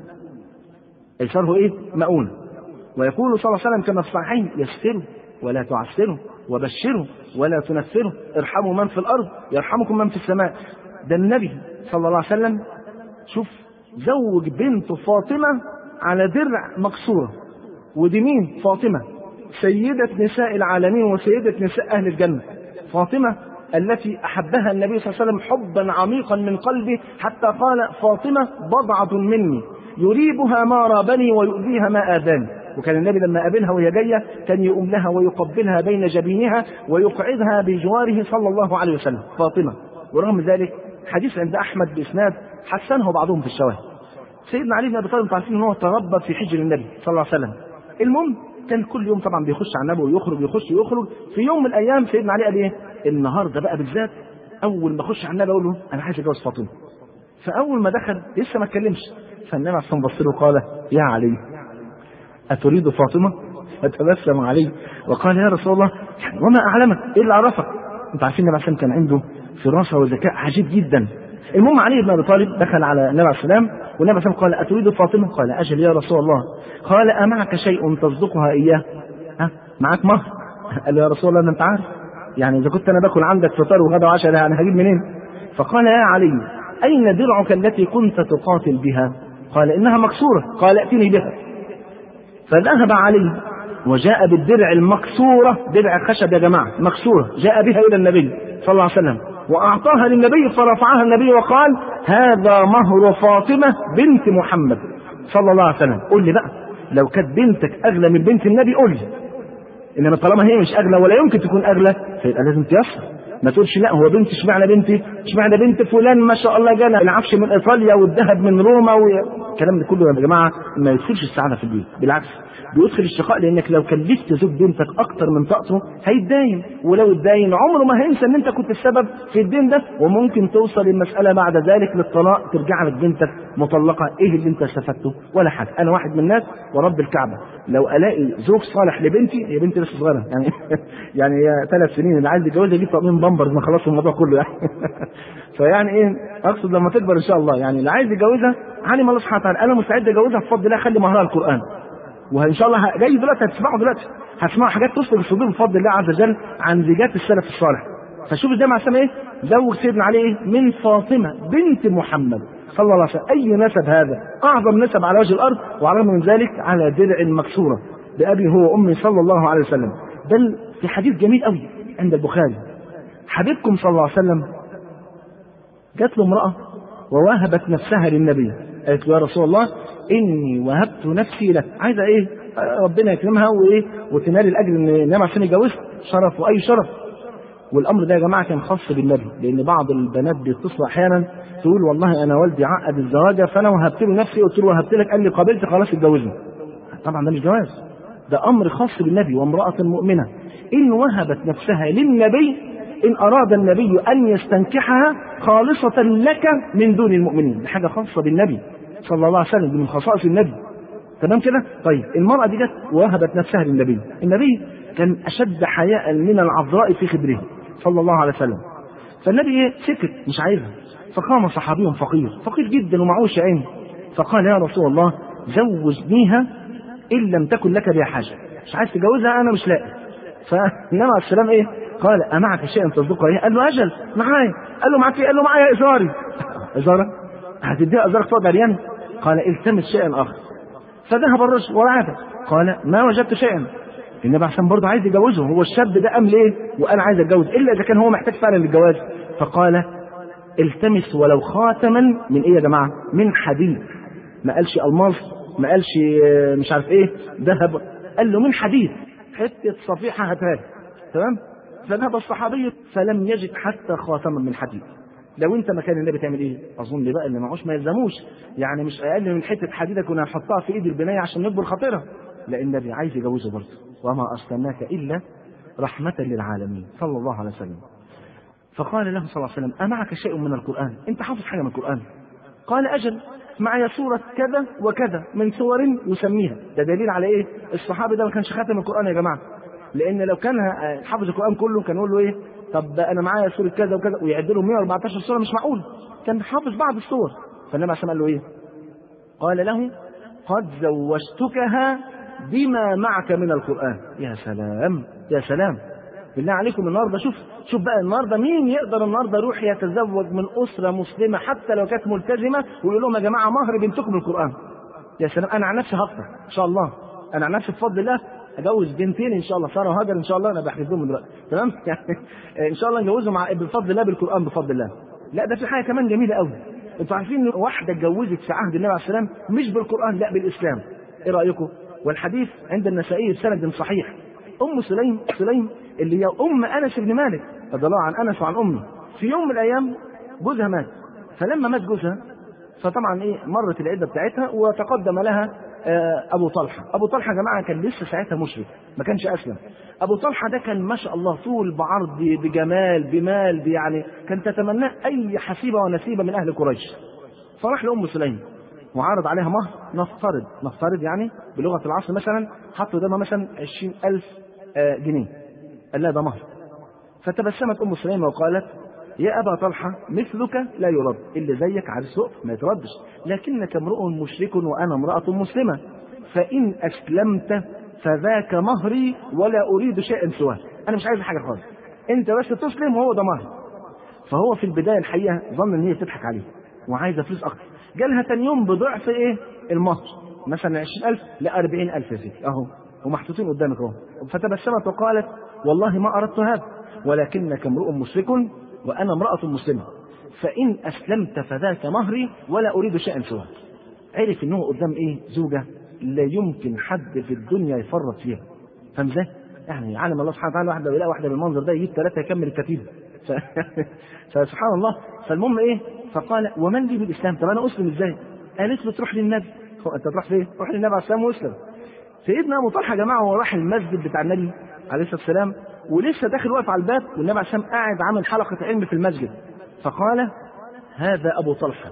ايسره ايه؟ مؤونه. ويقول صلى الله عليه وسلم كما في الصحيحين يسروا ولا تعسروا وبشروا ولا تنفروا، ارحموا من في الارض يرحمكم من في السماء. ده النبي صلى الله عليه وسلم شوف زوج بنت فاطمة على درع مكسورة. ودي مين؟ فاطمة سيدة نساء العالمين وسيدة نساء أهل الجنة. فاطمة التي أحبها النبي صلى الله عليه وسلم حبا عميقا من قلبه، حتى قال فاطمة بضعة مني يريبها ما رابني ويؤذيها ما آذاني. وكان النبي لما قابلها وهي جاية كان يقوم لها ويقبلها بين جبينها ويقعدها بجواره صلى الله عليه وسلم. فاطمة. ورغم ذلك حديث عند أحمد بإسناد حسنه بعضهم في الشواهد، سيدنا علي بن أبي طالب عارفين إن هو تربى في حجر النبي صلى الله عليه وسلم. المهم كان كل يوم طبعا بيخش على النبي ويخرج يخش ويخرج. في يوم من الأيام سيدنا علي قال إيه؟ النهارده بقى بالذات أول ما أخش على النبي أقول له أنا عايز أتجوز فاطمة. فأول ما دخل لسه ما اتكلمش، فالنبي عليه الصلاة والسلام بص له قال يا علي أتريد فاطمة؟ فتبسم عليه وقال يا رسول الله يعني وما أعلمك؟ إيه اللي عرفك؟ أنت عارفين النبي عليه الصلاة والسلام كان عنده فراسة وذكاء عجيب جدا. المهم علي بن ابي طالب دخل على النبي عليه السلام، والنبي عليه السلام قال اتريد فاطمه؟ قال اجل يا رسول الله. قال امعك شيء تصدقها اياه؟ ها معاك مهر؟ قال يا رسول الله انت عارف يعني اذا كنت انا باكل عندك فطار وغدا وعشاء يعني هجيب منين؟ فقال يا علي اين درعك التي كنت تقاتل بها؟ قال انها مكسوره. قال ائتني بها. فذهب علي وجاء بالدرع المكسوره، درع خشب يا جماعه مكسوره، جاء بها الى النبي صلى الله عليه وسلم وأعطاها للنبي، فرفعها النبي وقال هذا مهر فاطمة بنت محمد صلى الله عليه وسلم. قل لي بقى لو كانت بنتك أغلى من بنت النبي قل لي، إنما طالما هي مش أغلى ولا يمكن تكون أغلى فيبقى لازم تيسر. ما تقولش لا هو بنت اشمعنى بنتي اشمعنى بنت فلان ما شاء الله جانا العفش من إيطاليا والذهب من روما والكلام ده كله يا جماعة ما يدخلش السعادة في البيت، بالعكس بيدخل الشقاء. لانك لو كلفت زوج بنتك اكتر من طاقته هيتداين، ولو اتداين عمره ما هينسى ان انت كنت السبب في الدين ده، وممكن توصل المساله بعد ذلك للطلاق، ترجع لك بنتك مطلقه. ايه اللي انت استفدته؟ ولا حاجه. انا واحد من الناس ورب الكعبه لو الاقي زوج صالح لبنتي، هي بنتي لسه صغيره يعني يعني هي ثلاث سنين، اللي عايز يتجوزها يجيب طقمين بامبرز ما خلص الموضوع كله يعني فيعني ايه اقصد لما تكبر ان شاء الله يعني اللي عايز يتجوزها علم الله سبحانه وتعالى انا مستعد اجوزها بفضل الله، خلي مهرها القران. وان شاء الله جاي دلوقتي هتسمعوا دلوقتي هتسمعوا حاجات تصل الصدور بفضل الله عز وجل عن زيجات السلف الصالح. فشوف ازاي مع السلام ايه زوج سيدنا علي ايه من فاطمه بنت محمد صلى الله عليه وسلم. اي نسب هذا؟ اعظم نسب على وجه الارض، وعلى من ذلك على درع مكسوره بابي هو وامي صلى الله عليه وسلم. بل في حديث جميل قوي عند البخاري حبيبكم صلى الله عليه وسلم جات له امراه ووهبت نفسها للنبي، قالت له يا رسول الله اني وهبت نفسي لك، عايزه ايه؟ ربنا يكرمها وايه وتنال الاجر ان النبي عشان يجوزها، شرف واي شرف. والامر ده يا جماعه كان خاص بالنبي، لان بعض البنات بيتصلوا احيانا تقول والله انا والدي عقد الزواج فانا وهبت له نفسي، قلت له وهبت لك قال لي قابلت خلاص اتجوزني. طبعا ده مش جواز، ده امر خاص بالنبي. وامراه مؤمنه ان وهبت نفسها للنبي ان اراد النبي ان يستنكحها خالصه لك من دون المؤمنين، دي حاجه خاصه بالنبي صلى الله عليه وسلم، دي من خصائص النبي. تمام كده؟ طيب المرأة دي جت وهبت نفسها للنبي، النبي كان أشد حياء من العذراء في خدره صلى الله عليه وسلم. فالنبي ايه؟ سكت مش عايزها. فقام صحابي فقير فقير جدا ومعوش عين، فقال يا رسول الله زوجنيها إن لم تكن لك بها حاجة، مش عايز تجوزها أنا مش لاقي. فالنبي عليه السلام ايه؟ قال أمعك شيئا تصدقه ايه؟ قال له أجل معايا. قال له معاك ايه؟ قال له معايا إزاري. إزارة؟ هتديها إزارك تقعد عريان؟ قال التمس شيئا آخر. فذهب الرجل وعاد قال ما وجدت شيئا. النبي عشان برضه عايز يجوزه، هو الشاب ده قام ليه وقال عايز اتجوز الا اذا كان هو محتاج فعلا للجواز. فقال التمس ولو خاتما من ايه يا جماعه؟ من حديد. ما قالش الماس، ما قالش مش عارف ايه ذهب، قال له من حديد، حته صفيحه هاتها. تمام؟ فذهب الصحابي فلم يجد حتى خاتما من حديد. لو انت مكان النبي تعمل ايه؟ اظن بقى اللي معوش ما يلزموش، يعني مش اقل من حته حديده كنا هنحطها في ايد البنايه عشان نكبر خاطرها. لان النبي عايز يجوزه برضه، وما ارسلناك الا رحمه للعالمين صلى الله عليه وسلم. فقال له صلى الله عليه وسلم: امعك شيء من القران؟ انت حافظ حاجه من القران؟ قال: اجل، معي سوره كذا وكذا من سور يسميها. ده دليل على ايه؟ الصحابي ده ما كانش خاتم القران يا جماعه، لان لو كان حافظ القران كله كان يقول له ايه؟ طب انا معايا سوره كذا وكذا، ويعد له مئة وأربعتاشر سوره، مش معقول. كان حافظ بعض السور. فالنبي عشان قال له ايه؟ قال له: قد زوجتكها بما معك من القران. يا سلام يا سلام، بالله عليكم النهارده شوف شوف بقى النهارده مين يقدر النهارده يروح يتزوج من اسره مسلمه حتى لو كانت ملتزمه ويقول لهم يا جماعه مهر بنتكم القران؟ يا سلام. انا عن نفسي هفطر ان شاء الله، انا عن نفسي بفضل الله اجوز بنتين ان شاء الله، ساره وهاجر ان شاء الله، انا بحجز لهم دلوقتي. تمام؟ يعني ان شاء الله نجوزهم مع بفضل الله بالقران بفضل الله. لا ده في حاجه كمان جميله قوي. انتوا عارفين ان واحده اتجوزت في عهد النبي عليه السلام مش بالقران، لا بالاسلام. ايه رايكم؟ والحديث عند النسائي بسند صحيح. ام سليم سليم اللي هي ام انس بن مالك رضي الله عن انس وعن امه، في يوم من الايام جوزها مات. فلما مات جوزها فطبعا ايه مرت العده بتاعتها وتقدم لها ابو طلحه. ابو طلحه يا جماعه كان لسه ساعتها مشرك، ما كانش اسلم. ابو طلحه ده كان ما شاء الله طول بعرض بجمال بمال، يعني كان تتمناه اي حسيبه ونسيبه من اهل قريش. فراح لام سليم وعرض عليها مهر، نفترض نفترض يعني بلغه العصر مثلا حطوا قدامها مثلا عشرين ألف جنيه، قال لها ده مهر. فتبسمت ام سليم وقالت: يا ابا طلحه مثلك لا يرد، اللي زيك عرس وقف ما يتردش، لكنك امرؤ مشرك وانا امراه مسلمه، فان اسلمت فذاك مهري ولا اريد شيئا سواه. انا مش عايز حاجه خالص، انت بس تسلم وهو ده مهري. فهو في البدايه الحقيقه ظن ان هي بتضحك عليه وعايزه فلوس اكتر. جالها ثاني يوم بضعف ايه المهر، مثلا عشرين ألف لا أربعين ألف يا سيدي اهو ومحطوطين قدامك اهو. فتبسمت وقالت: والله ما اردت هذا، ولكنك امرؤ مشرك وانا امراه مسلمه، فان اسلمت فذاك مهري ولا اريد شيئا سواه. عرف انه قدام ايه؟ زوجه لا يمكن حد في الدنيا يفرط فيها. فاهم ازاي؟ يعني عالم الله سبحانه وتعالى واحده لو يلاقي واحده بالمنظر ده يجيب ثلاثه يكمل الكتيبه. ف... فسبحان الله. فالمهم ايه؟ فقال: ومن لي بالاسلام؟ طب انا اسلم ازاي؟ قالت له: تروح للنبي. انت تروح فين؟ روح للنبي عليه السلام واسلم. سيدنا ابو طلحه يا جماعه هو راح المسجد بتاع النبي عليه الصلاه والسلام ولسه داخل واقف على الباب، والنبي عليه السلام قاعد عامل حلقه علم في المسجد. فقال: هذا ابو طلحه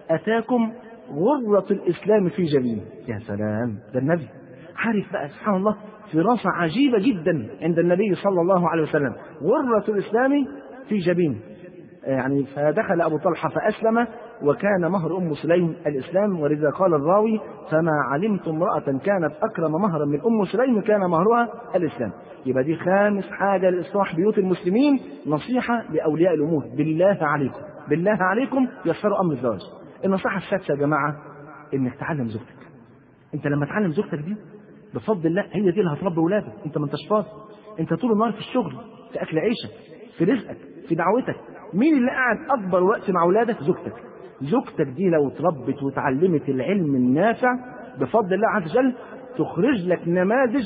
اتاكم غرة الاسلام في جبينه. يا سلام، ده النبي عارف بقى سبحان الله فراسه عجيبه جدا عند النبي صلى الله عليه وسلم، غرة الاسلام في جبينه. يعني فدخل ابو طلحه فاسلم وكان مهر ام سليم الاسلام. ولذا قال الراوي: فما علمت امراه كانت اكرم مهرا من ام سليم كان مهرها الاسلام. يبقى دي خامس حاجه لاصلاح بيوت المسلمين، نصيحه لاولياء الامور: بالله عليكم بالله عليكم يسروا امر الزواج. النصيحه السادسه يا جماعه انك تعلم زوجتك. انت لما تعلم زوجتك دي بفضل الله هي دي اللي هتربي اولادك. انت ما انتش فاضي، انت طول النهار في الشغل، في اكل عيشك، في رزقك، في دعوتك. مين اللي قاعد اكبر وقت مع اولادك؟ زوجتك. زوجتك دي لو تربت وتعلمت العلم النافع بفضل الله عز وجل تخرج لك نماذج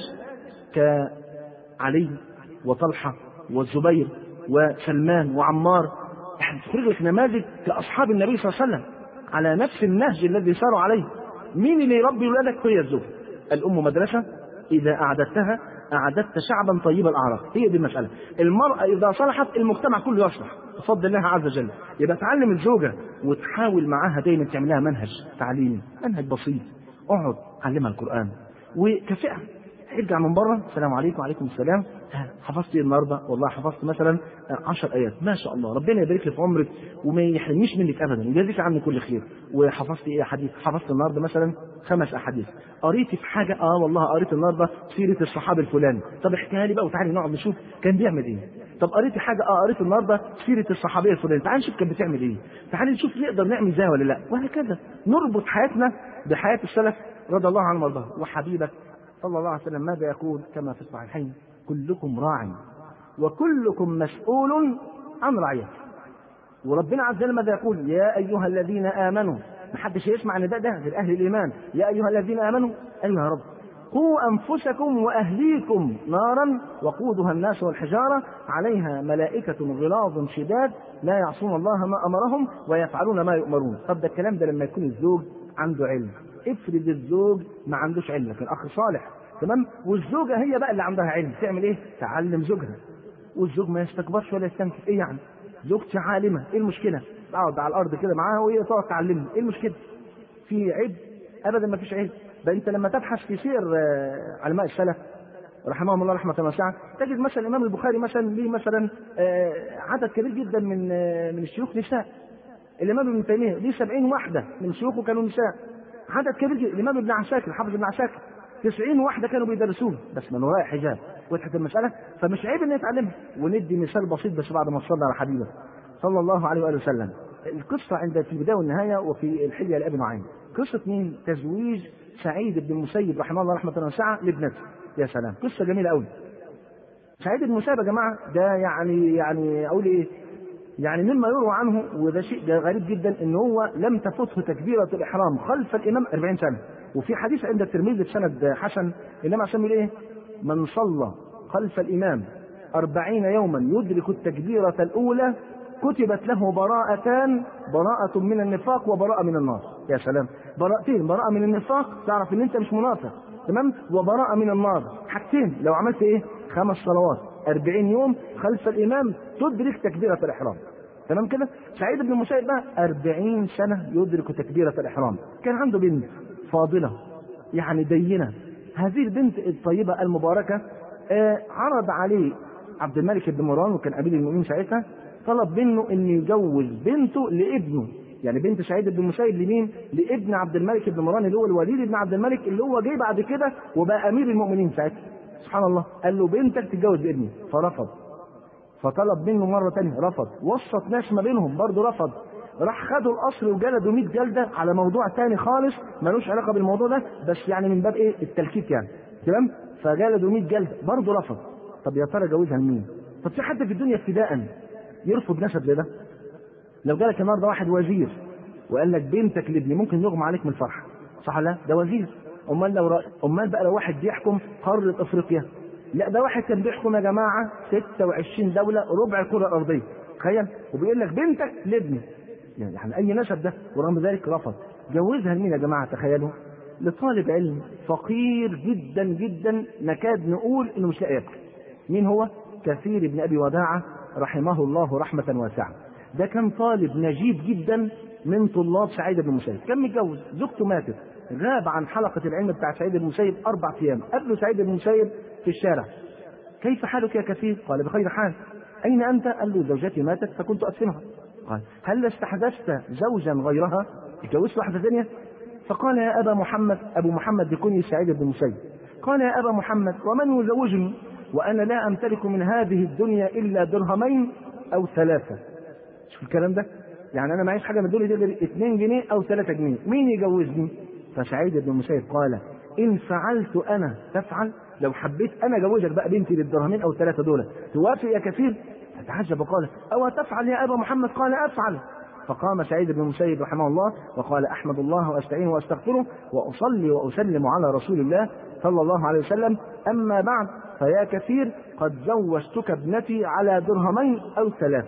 كعلي وطلحه والزبير وسلمان وعمار، تخرج لك نماذج كاصحاب النبي صلى الله عليه وسلم على نفس النهج الذي ساروا عليه. مين اللي يربي ولادك؟ هي الزوجه. الام مدرسه اذا اعددتها اعددت شعبا طيب الاعراق. هي دي المساله. المراه اذا صلحت المجتمع كله يصلح بفضل الله عز وجل. يبقى تعلم الزوجه وتحاول معاها دايما تعمل لها منهج تعليمي، منهج بسيط. اقعد علمها القران وكافئها. ارجع من بره: السلام عليكم. وعليكم السلام. حفظت ايه النهارده؟ والله حفظت مثلا عشر ايات. ما شاء الله، ربنا يبارك لك في عمرك وما يحرمنيش منك ابدا ويجازيك عني كل خير. وحفظت ايه حديث؟ حفظت النهارده مثلا خمس احاديث. قريتي في حاجه؟ اه والله قريت النهارده سيره الصحابي الفلاني. طب احكيها لي بقى وتعالي نقعد نشوف كان بيعمل ايه. طب قريتي حاجه؟ اه قريت النهارده سيره الصحابيه الفلاني. تعالي نشوف كانت بتعمل ايه. تعالي نشوف نقدر نعمل زيها ولا لا. وهكذا نربط حياتنا بحياه السلف رضي الله عنهم وارضاهم. وحبيبك صلى الله عليه وسلم ماذا يقول كما في الصحيحين: كلكم راع وكلكم مسؤول عن رعيته. وربنا عز وجل ماذا يقول؟ يا أيها الذين آمنوا، محدش يسمع نداء ده غير أهل الإيمان. يا أيها الذين آمنوا، أيها يا رب، قوا أنفسكم وأهليكم نارا وقودها الناس والحجارة عليها ملائكة غلاظ شداد لا يعصون الله ما أمرهم ويفعلون ما يؤمرون. طب ده الكلام ده لما يكون الزوج عنده علم. افرض الزوج ما عندوش علم لكن أخ صالح، تمام، والزوجة هي بقى اللي عندها علم، تعمل إيه؟ تعلم زوجها. والزوج ما يستكبرش ولا يستنكف. إيه يعني؟ زوجتي عالمة، إيه المشكلة؟ أقعد على الأرض كده معاها وهي تقعد تعلمني، إيه المشكلة؟ في عيب؟ أبدا ما فيش عيب. ده أنت لما تبحث في سير علماء السلف رحمهم الله رحمة واسعة تجد مثلا الإمام البخاري مثلا ليه مثلا عدد كبير جدا من من الشيوخ نساء. الإمام ابن تيمية ليه سبعين واحدة من شيوخه كانوا نساء. عدد كبير جدا. الإمام ابن عساكر حافظ ابن عساكر تسعين واحدة كانوا بيدرسون بس من وراء حجاب. وضحت المسألة؟ فمش عيب إن يتعلمها. وندي مثال بسيط بس بعد ما صلى على حبيبه صلى الله عليه وآله وسلم. القصة عند في البداية والنهاية وفي الحلية لأبي نعيم. قصة مين؟ تزويج سعيد بن المسيب رحمه الله رحمة واسعة لابنته. يا سلام، قصة جميلة قوي. سعيد بن المسيب يا جماعة ده يعني يعني أقول إيه؟ يعني مما يروى عنه، وده شيء غريب جدا، إن هو لم تفته تكبيرة الإحرام خلف الإمام أربعين سنة. وفي حديث عند الترمذي بسند حسن الإمام عشان يقول إيه؟ من صلى خلف الإمام أربعين يوما يدرك التكبيرة الأولى كتبت له براءتان، براءة من النفاق وبراءة من النار. يا سلام، براءتين، براءة من النفاق تعرف ان انت مش منافق، تمام، وبراءة من النار. حاجتين لو عملت ايه؟ خمس صلوات أربعين يوم خلف الإمام تدرك تكبيرة الإحرام. تمام كده؟ سعيد بن المسيب بقى أربعين سنة يدرك تكبيرة الإحرام. كان عنده بنت فاضلة يعني دينة. هذه البنت الطيبة المباركة آه عرض عليه عبد الملك بن مروان وكان أمير المؤمنين ساعتها، طلب منه ان يجوز بنته لابنه. يعني بنت سعيد بن المسيب لمين؟ لابن عبد الملك بن مروان اللي هو الوليد بن عبد الملك اللي هو جاي بعد كده وبقى امير المؤمنين ساعتها. سبحان الله، قال له بنتك تتجوز بابني، فرفض. فطلب منه مره ثانيه، رفض. وسط ناس ما بينهم برضه رفض. راح خدوا القصر وجلدوا مية جلده على موضوع ثاني خالص ملوش علاقه بالموضوع ده، بس يعني من باب ايه؟ التلكيك يعني، تمام؟ فجلدوا مية جلده برضه رفض. طب يا ترى جوزها لمين؟ طب في حد في الدنيا ابتداء يرفض نسب زي ده؟ لو جالك النهارده واحد وزير وقال لك بنتك لابني، ممكن يغمى عليك من الفرح، صح ولا لا؟ ده وزير. امال لو رأي. امال بقى لو واحد بيحكم قاره افريقيا، لا ده واحد كان بيحكم يا جماعه ستة وعشرين دوله ربع الكره الارضيه، تخيل، وبيقول لك بنتك لابني، يعني اي نسب ده؟ ورغم ذلك رفض. جوزها لمين يا جماعه؟ تخيلوا، لطالب علم فقير جدا جدا نكاد نقول انه مش لاقي ياكل. مين هو؟ كثير بن ابي وداعه رحمه الله رحمة واسعة. ده كان طالب نجيب جدا من طلاب سعيد بن المسيب، كان متجوز، زوجته ماتت، غاب عن حلقة العلم بتاع سعيد بن المسيب أربع أيام. قابله سعيد بن المسيب في الشارع، كيف حالك يا كثير؟ قال بخير حال. أين أنت؟ قال له زوجتي ماتت فكنت أدفنها. قال هل استحدثت زوجا غيرها؟ اتجوزت واحدة ثانية؟ فقال يا أبا محمد، أبو محمد بكني سعيد بن المسيب، قال يا أبا محمد ومن يزوجني وأنا لا أمتلك من هذه الدنيا إلا درهمين أو ثلاثة؟ شوف الكلام ده، يعني أنا معيش حاجة من الدنيا دي غير اتنين جنيه أو ثلاثة جنيه، مين يجوزني؟ فسعيد بن المسيب قال إن فعلت أنا تفعل، لو حبيت أنا أجوزك بقى بنتي بالدرهمين أو ثلاثة دول توافق يا كثير؟ فتعجب وقال أو تفعل يا أبا محمد؟ قال أفعل. فقام سعيد بن المسيب رحمه الله وقال أحمد الله وأستعينه وأستغفره وأصلي وأسلم على رسول الله صلى الله عليه وسلم، أما بعد فيا كثير قد زوجتك ابنتي على درهمين أو ثلاثة.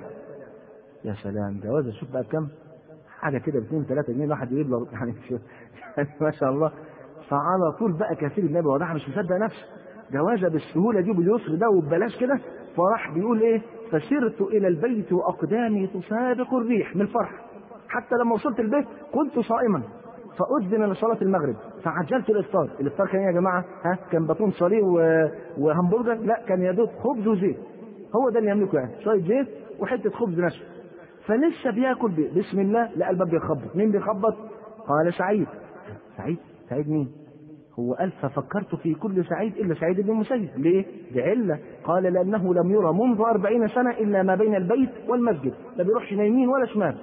يا سلام، جوازة شوف بقى كم حاجة كده باثنين ثلاثة جنيه الواحد يجيب له يعني, يعني ما شاء الله. فعلى طول بقى كثير بن أبي وداعة مش مصدق نفسه، جوازة بالسهولة دي باليسر ده وببلاش كده، فراح بيقول إيه؟ فسرت إلى البيت وأقدامي تسابق الريح من الفرح، حتى لما وصلت البيت كنت صائما فأذن لصلاة المغرب فعجلت الإفطار. الإفطار كان يا جماعة ها؟ كان بطون صليب وهمبرجر؟ لا، كان يا دوب خبز وزيت، هو ده اللي يملكه يعني، شوية زيت وحتة خبز ناشف. فلسه بياكل بي. بسم الله لقى الباب بيخبط. مين بيخبط؟ قال سعيد. سعيد؟ سعيد مين؟ هو قال ففكرت في كل سعيد إلا سعيد بن المسيب. ليه؟ بعلة. قال لأنه لم يرى منذ أربعين سنة إلا ما بين البيت والمسجد، لا بيروحش يمين ولا شمال.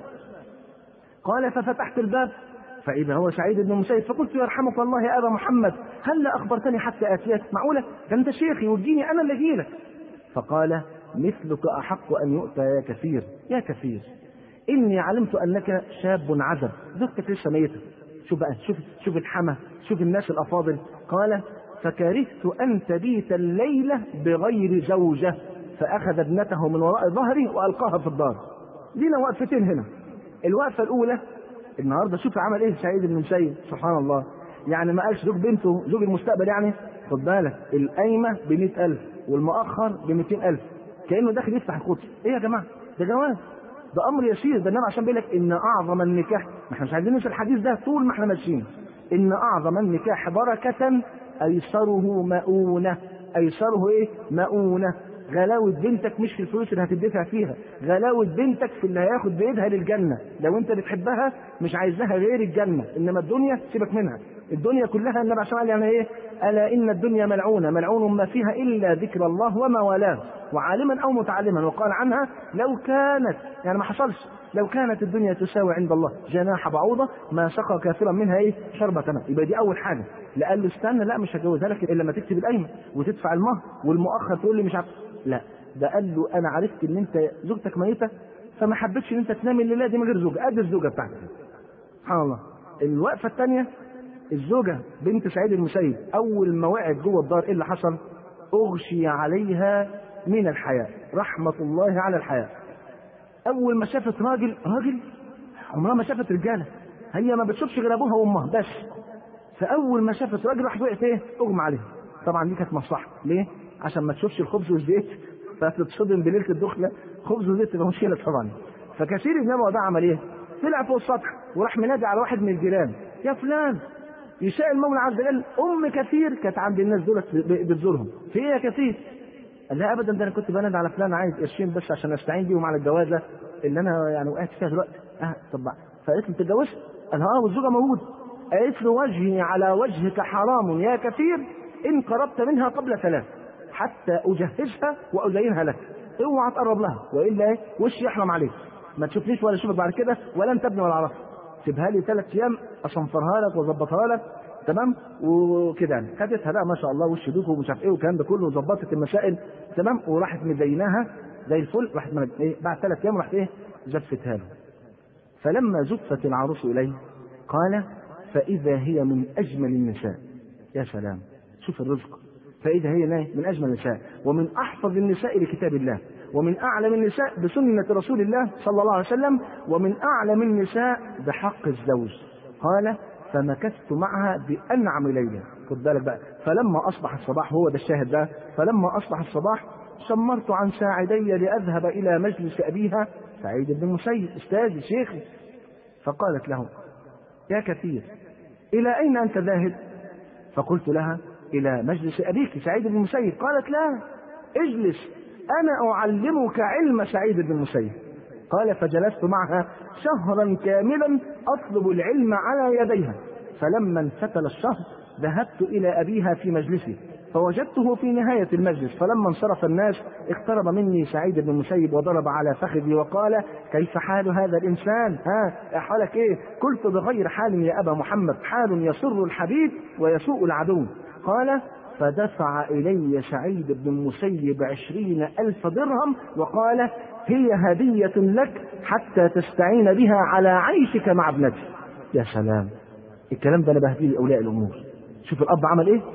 قال ففتحت الباب فإذا هو سعيد بن المسيب، فقلت يرحمك الله يا أبا محمد هل أخبرتني حتى آتيك؟ معقولة؟ ده أنت شيخي واديني أنا اللي أجيلك. فقال مثلك أحق أن يؤتى يا كثير. يا كثير إني علمت أنك شاب عزب، زوجتك لسه ميتة. شوف بقى، شوف شوف الحمى، شوف الناس الأفاضل. قال فكرهت أن تبيت الليلة بغير زوجة فأخذ ابنته من وراء ظهري وألقاها في الدار. لينا وقفتين هنا. الوقفة الأولى النهارده شوف عمل إيه سعيد بن المسيب، سبحان الله. يعني ما قالش زوج بنته زوج المستقبل، يعني خد بالك القايمة بمئة ألف والمؤخر بمئتين ألف، كأنه داخل يفتح القدس. إيه يا جماعة؟ ده جواز، ده أمر يسير. ده النبي عشان بيقول لك إن أعظم النكاح، ما احنا مش عايزين ننسى الحديث ده طول ما احنا ماشيين. إن أعظم النكاح بركة أيسره مؤونة. أيسره إيه؟ مؤونة. غلاوة بنتك مش في الفلوس اللي هتدفع فيها، غلاوة بنتك في اللي هياخد بإيدها للجنة. لو أنت بتحبها مش عايز لها غير الجنة، إنما الدنيا سيبك منها. الدنيا كلها النبي عشان قال يعني إيه؟ ألا إن الدنيا ملعونة ملعون ما فيها إلا ذكر الله وما والاه، وعالما أو متعلما. وقال عنها لو كانت، يعني ما حصلش، لو كانت الدنيا تساوي عند الله جناح بعوضة ما سقى كافرا منها إيه؟ شربة ماء. يبقى دي أول حاجة. لا قال له استنى، لا مش هجوزها لك إلا لما تكتب القايمة وتدفع المهر والمؤخر تقول لي مش عارف. لا، ده قال له أنا عرفت إن أنت زوجتك ميتة فما حبيتش إن أنت تنام الليلة دي من غير زوجة، أدي الزوجة بتاعتك. سبحان الله. الوقفة الثانية الزوجة بنت سعيد المسيب أول ما وقعت جوه الدار إيه اللي حصل؟ أغشي عليها من الحياء، رحمة الله على الحياء. أول ما شافت راجل راجل عمرها ما شافت رجالة، هي ما بتشوفش غير أبوها وأمها بس. فأول ما شافت راجل راحت وقعت إيه؟ أغمى عليها. طبعا دي كانت مصلحة، ليه؟ عشان ما تشوفش الخبز والزيت فتتصدم بليلة الدخلة. خبز وزيت تبقى مشكلة طبعا. فكثير من النبي ده عمل إيه؟ طلع فوق السطح وراح منادي على واحد من الجيران، يا فلان يشاء المولى عز وجل ام كثير كانت عند الناس دولت بتزورهم، في ايه يا كثير؟ قال لها ابدا، ده انا كنت بنادي على فلان عايز قرشين بس عشان استعين بيهم على الجوازه اللي انا يعني وقعت فيها دلوقتي. اه طب فقالت له تتجوزت؟ قال اه والزوجه موجوده. قالت له وجهي على وجهك حرام يا كثير ان قربت منها قبل ثلاث حتى اجهزها وازينها لك، اوعى تقرب لها والا ايه؟ وشي يحرم عليك، ما تشوفنيش ولا اشوفك بعد كده ولا انت ابني ولا اعرفك. سيبها لي ثلاث ايام اصنفرها لك واظبطها لك تمام وكده. يعني خدتها بقى ما شاء الله وش دوك ومش عارف ايه والكلام ده كله وظبطت المسائل تمام وراحت مزيناها زي الفل. راحت ايه بعد ثلاث ايام راحت ايه زفتها له. فلما زفت العروس اليه قال فاذا هي من اجمل النساء. يا سلام، شوف الرزق. فاذا هي من اجمل النساء ومن احفظ النساء لكتاب الله ومن اعلم النساء بسنة رسول الله صلى الله عليه وسلم ومن اعلم النساء بحق الزوج. قال فمكثت معها بأنعم ليلة. خد بالك بقى. فلما أصبح الصباح، هو ده الشاهد ده، فلما أصبح الصباح شمرت عن ساعدي لأذهب إلى مجلس أبيها سعيد بن المسيب أستاذي شيخي. فقالت له يا كثير إلى أين أنت ذاهب؟ فقلت لها إلى مجلس أبيك سعيد بن المسيب. قالت لا اجلس أنا أعلمك علم سعيد بن المسيب. قال فجلست معها شهرا كاملا أطلب العلم على يديها. فلما انفتل الشهر ذهبت إلى أبيها في مجلسي فوجدته في نهاية المجلس. فلما انصرف الناس اقترب مني سعيد بن المسيب وضرب على فخذي وقال كيف حال هذا الإنسان؟ ها حالك إيه؟ قلت بغير حال يا أبا محمد، حال يسر الحبيب ويسوء العدو. قال فدفع إلي سعيد بن المسيب عشرين ألف درهم وقال هي هدية لك حتى تستعين بها على عيشك مع ابنتي. يا سلام، الكلام ده انا بهديه لاولياء الامور. شوف الاب عمل ايه.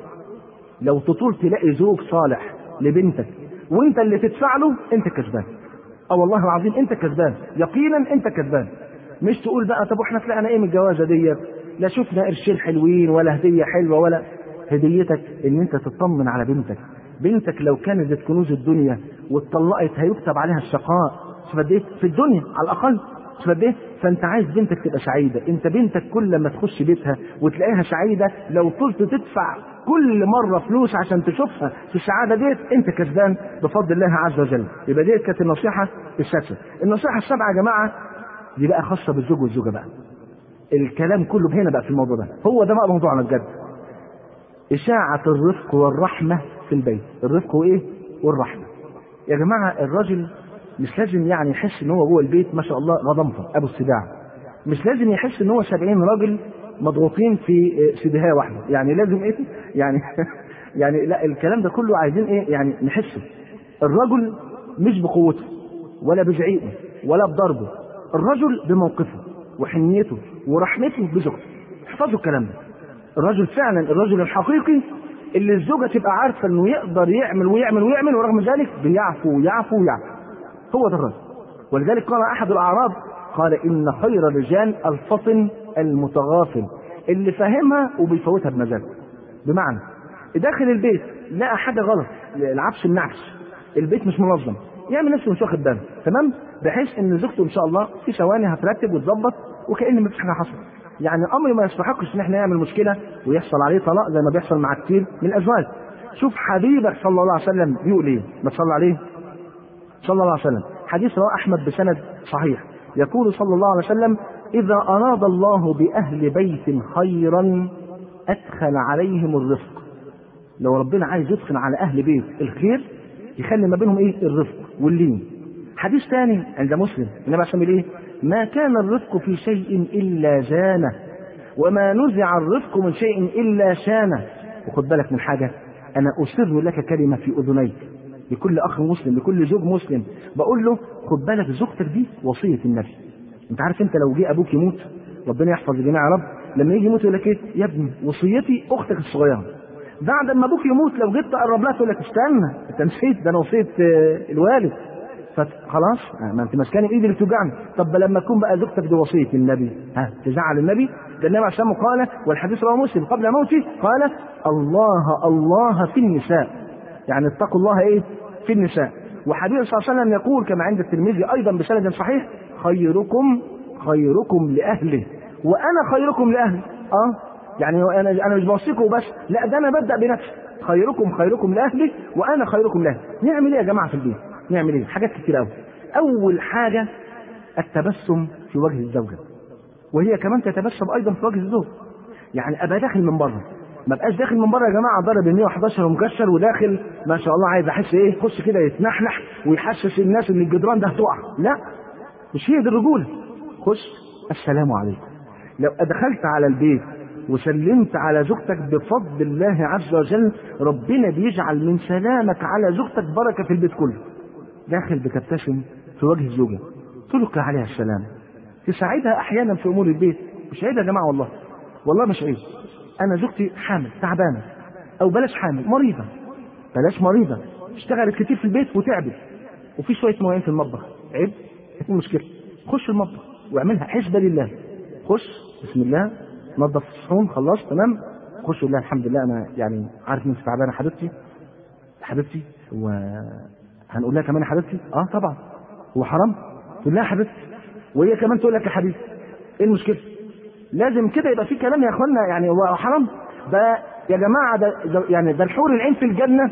لو تطول تلاقي زوج صالح لبنتك وانت اللي تدفع له انت كسبان. اه والله العظيم انت كسبان، يقينا انت كسبان. مش تقول بقى طب واحنا طلعنا ايه من الجوازه ديت؟ لا شفنا قرشين حلوين ولا هديه حلوه، ولا هديتك ان انت تطمن على بنتك. بنتك لو كانت كنوز الدنيا واتطلقت هيكتب عليها الشقاء. شوف قد ايه في الدنيا على الاقل. شوف قد ايه. فانت عايز بنتك تبقى سعيده. انت بنتك كل ما تخش بيتها وتلاقيها سعيده، لو طلت تدفع كل مره فلوس عشان تشوفها في السعاده ديت انت كسبان بفضل الله عز وجل. يبقى ديت كانت النصيحه السادسه. النصيحه السابعه يا جماعه دي بقى خاصه بالزوج والزوجه بقى. الكلام كله هنا بقى في الموضوع ده، هو ده بقى موضوعنا بجد. إشاعة الرفق والرحمة في البيت. الرفق وإيه؟ والرحمة. يا جماعة الراجل مش لازم يعني يحس إن هو جوه البيت ما شاء الله غضنفر أبو السباع. مش لازم يحس إن هو سبعين راجل مضغوطين في سدهاية واحدة. يعني لازم إيه؟ يعني يعني لا، الكلام ده كله عايزين إيه؟ يعني نحسه. الرجل مش بقوته ولا بزعيقه ولا بضربه الرجل بموقفه وحنيته ورحمته بزوجته. احفظوا الكلام ده. الرجل فعلا الرجل الحقيقي اللي الزوجة تبقى عارفة انه يقدر يعمل ويعمل ويعمل ورغم ذلك بيعفو ويعفو ويعفو. هو ده الرجل. ولذلك قال احد الاعراب قال ان خير الرجال الفطن المتغافل، اللي فاهمها وبيفوتها بمزاجه. بمعنى داخل البيت لقى حاجة غلط، العفش النعش، البيت مش منظم، يعمل نفسه مش واخد باله، تمام، بحيث ان زوجته ان شاء الله في ثواني هترتب وتظبط وكأن مفيش حاجة حصلت. يعني امر ما يستحقش ان احنا نعمل مشكله ويحصل عليه طلاق زي ما بيحصل مع كتير من الازواج. شوف حبيبك صلى الله عليه وسلم بيقول ايه، ما تصلى عليه صلى الله عليه وسلم، حديث رواه احمد بسند صحيح، يقول صلى الله عليه وسلم: اذا اراد الله باهل بيت خيرا ادخل عليهم الرفق. لو ربنا عايز يدخل على اهل بيت الخير يخلي ما بينهم ايه؟ الرفق واللين. حديث ثاني عند مسلم النبي عليه الصلاه والسلام ايه؟ ما كان الرفق في شيء الا زانه وما نزع الرفق من شيء الا شانه. وخد بالك من حاجه، انا اسر لك كلمه في اذنيك، لكل اخ مسلم لكل زوج مسلم بقول له خد بالك زوجتك دي وصيه النبي. انت عارف انت لو جه ابوك يموت، ربنا يحفظ الجميع يا رب، لما يجي يموت يقول لك ايه؟ يا ابني وصيتي اختك الصغيره. بعد ما ابوك يموت لو جيت تقرب لها تقول لك استنى انت نسيت ده انا وصيه الوالد. فخلاص ما انت ماسكاني بايدي اللي بتوجعني. طب لما تكون بقى زوجتك دي وصيه النبي، ها تزعل النبي؟ ده النبي عليه الصلاه والسلام قال، والحديث رواه مسلم قبل موته، قال: الله الله في النساء، يعني اتقوا الله ايه؟ في النساء. وحديث صلى الله عليه وسلم يقول كما عند الترمذي ايضا بسند صحيح: خيركم خيركم لاهله وانا خيركم لاهلي. اه يعني انا انا مش بوصيكم بس، لا ده انا ببدا بنفسي. خيركم خيركم لاهلي وانا خيركم لاهلي. نعمل ايه يا جماعه في البيت؟ نعمل ايه؟ حاجات كتير قوي. اول حاجه التبسم في وجه الزوجه، وهي كمان تتبسم ايضا في وجه الزوج. يعني ابقى داخل من بره، ما بقاش داخل من بره يا جماعه ضارب ال مية وحداشر ومكشر وداخل ما شاء الله عايز احس ايه؟ يخش كده يتنحنح ويحسس الناس ان الجدران ده هتقع. لا، مش هي دي الرجوله. خش السلام عليكم. لو دخلت على البيت وسلمت على زوجتك بفضل الله عز وجل ربنا بيجعل من سلامك على زوجتك بركه في البيت كله. داخل بتبتسم في وجه الزوجه، تلقي عليها السلام، تساعدها احيانا في امور البيت. مش عيب يا جماعه، والله والله مش عيب. انا زوجتي حامل تعبانه، او بلاش حامل، مريضه، بلاش مريضه، اشتغلت كتير في البيت وتعبت وفي شويه مواعين في المطبخ، عيب؟ ايه المشكله؟ خش المطبخ واعملها حسبه لله. خش بسم الله، نظف الصحون، خلاص تمام، خش لله الحمد لله انا يعني عارف ان انت تعبانه حبيبتي حبيبتي وهنقول لها كمان يا حبيبتي. اه طبعا، هو حرام تقول لها حبيبتي وهي كمان تقول لك يا حبيبتي؟ ايه المشكله؟ لازم كده يبقى في كلام يا اخوانا، يعني هو حرام ده يا جماعه؟ ده, ده يعني ده الحور العين في الجنه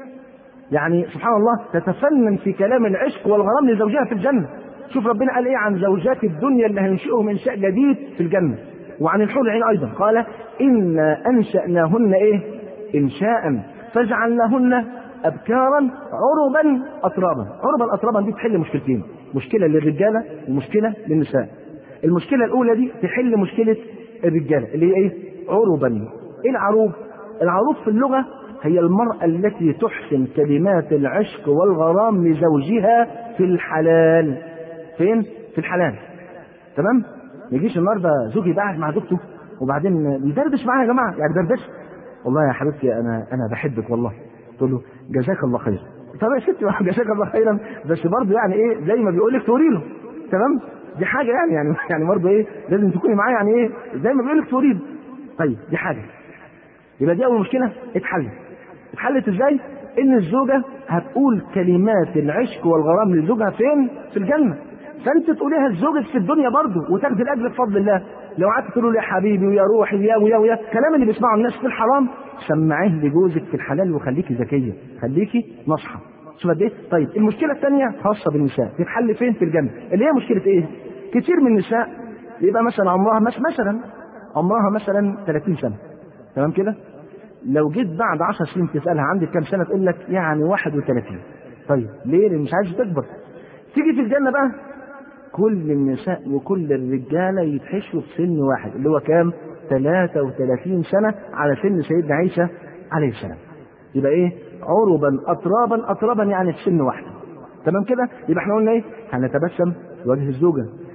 يعني سبحان الله تتفنن في كلام العشق والغرام لزوجها في الجنه. شوف ربنا قال ايه عن زوجات الدنيا اللي هينشئهم انشاء جديد في الجنه، وعن الحور العين ايضا قال: انا انشاناهن ايه؟ انشاء فجعلناهن ابكارا عربا اترابا. عربا اترابا دي تحل مشكلتين، مشكله للرجاله ومشكله للنساء. المشكله الاولى دي تحل مشكله الرجاله اللي هي ايه؟ عربا. ايه العروب؟ العروب في اللغه هي المراه التي تحسن كلمات العشق والغرام لزوجها في الحلال. فين؟ في الحلال. تمام؟ ما يجيش النهارده زوجي قاعد مع زوجته وبعدين يدردش معاها يا جماعه، يعني دردش، والله يا حبيبتي انا انا بحبك والله، تقول له جزاك الله خير. طب يا ستي جزاك الله خيرا، بس برضه يعني ايه زي ما بيقول لك تقولي له، تمام؟ دي حاجه يعني يعني يعني برضه ايه لازم تكوني معايا، يعني ايه زي ما بيقول لك تقولي له. طيب دي حاجه، يبقى دي اول مشكله اتحلت. اتحلت ازاي؟ ان الزوجه هتقول كلمات العشق والغرام لزوجها فين؟ في الجنه. فانت تقوليها لزوجك في الدنيا برضه وتاخد الاجر بفضل الله. لو قعدت تقول له يا حبيبي ويا روحي ويا ويا ويا الكلام اللي بيسمعه الناس في الحرام، سمعيه لجوزك في الحلال وخليكي ذكيه، خليكي ناصحه. شوف قد ايه؟ طيب المشكله الثانيه خاصه بالنساء، تتحل فين؟ في الجنه. اللي هي مشكله ايه؟ كتير من النساء يبقى مثلا عمرها مثلا عمرها مثلا ثلاثين سنه، تمام كده؟ لو جيت بعد عشر سنين تسالها عندك كام سنه تقول لك يعني واحد وثلاثين. طيب ليه؟ لان مش عايزه تكبر. تيجي في الجنه بقى كل النساء وكل الرجاله يتحشوا في سن واحد اللي هو كام؟ ثلاثة وثلاثين سنه على سن سيدنا عيسى عليه السلام. يبقى ايه؟ عربا اترابا اترابا يعني في سن واحد. تمام كده؟ يبقى احنا قلنا ايه؟ هنتبسم في وجه الزوجه،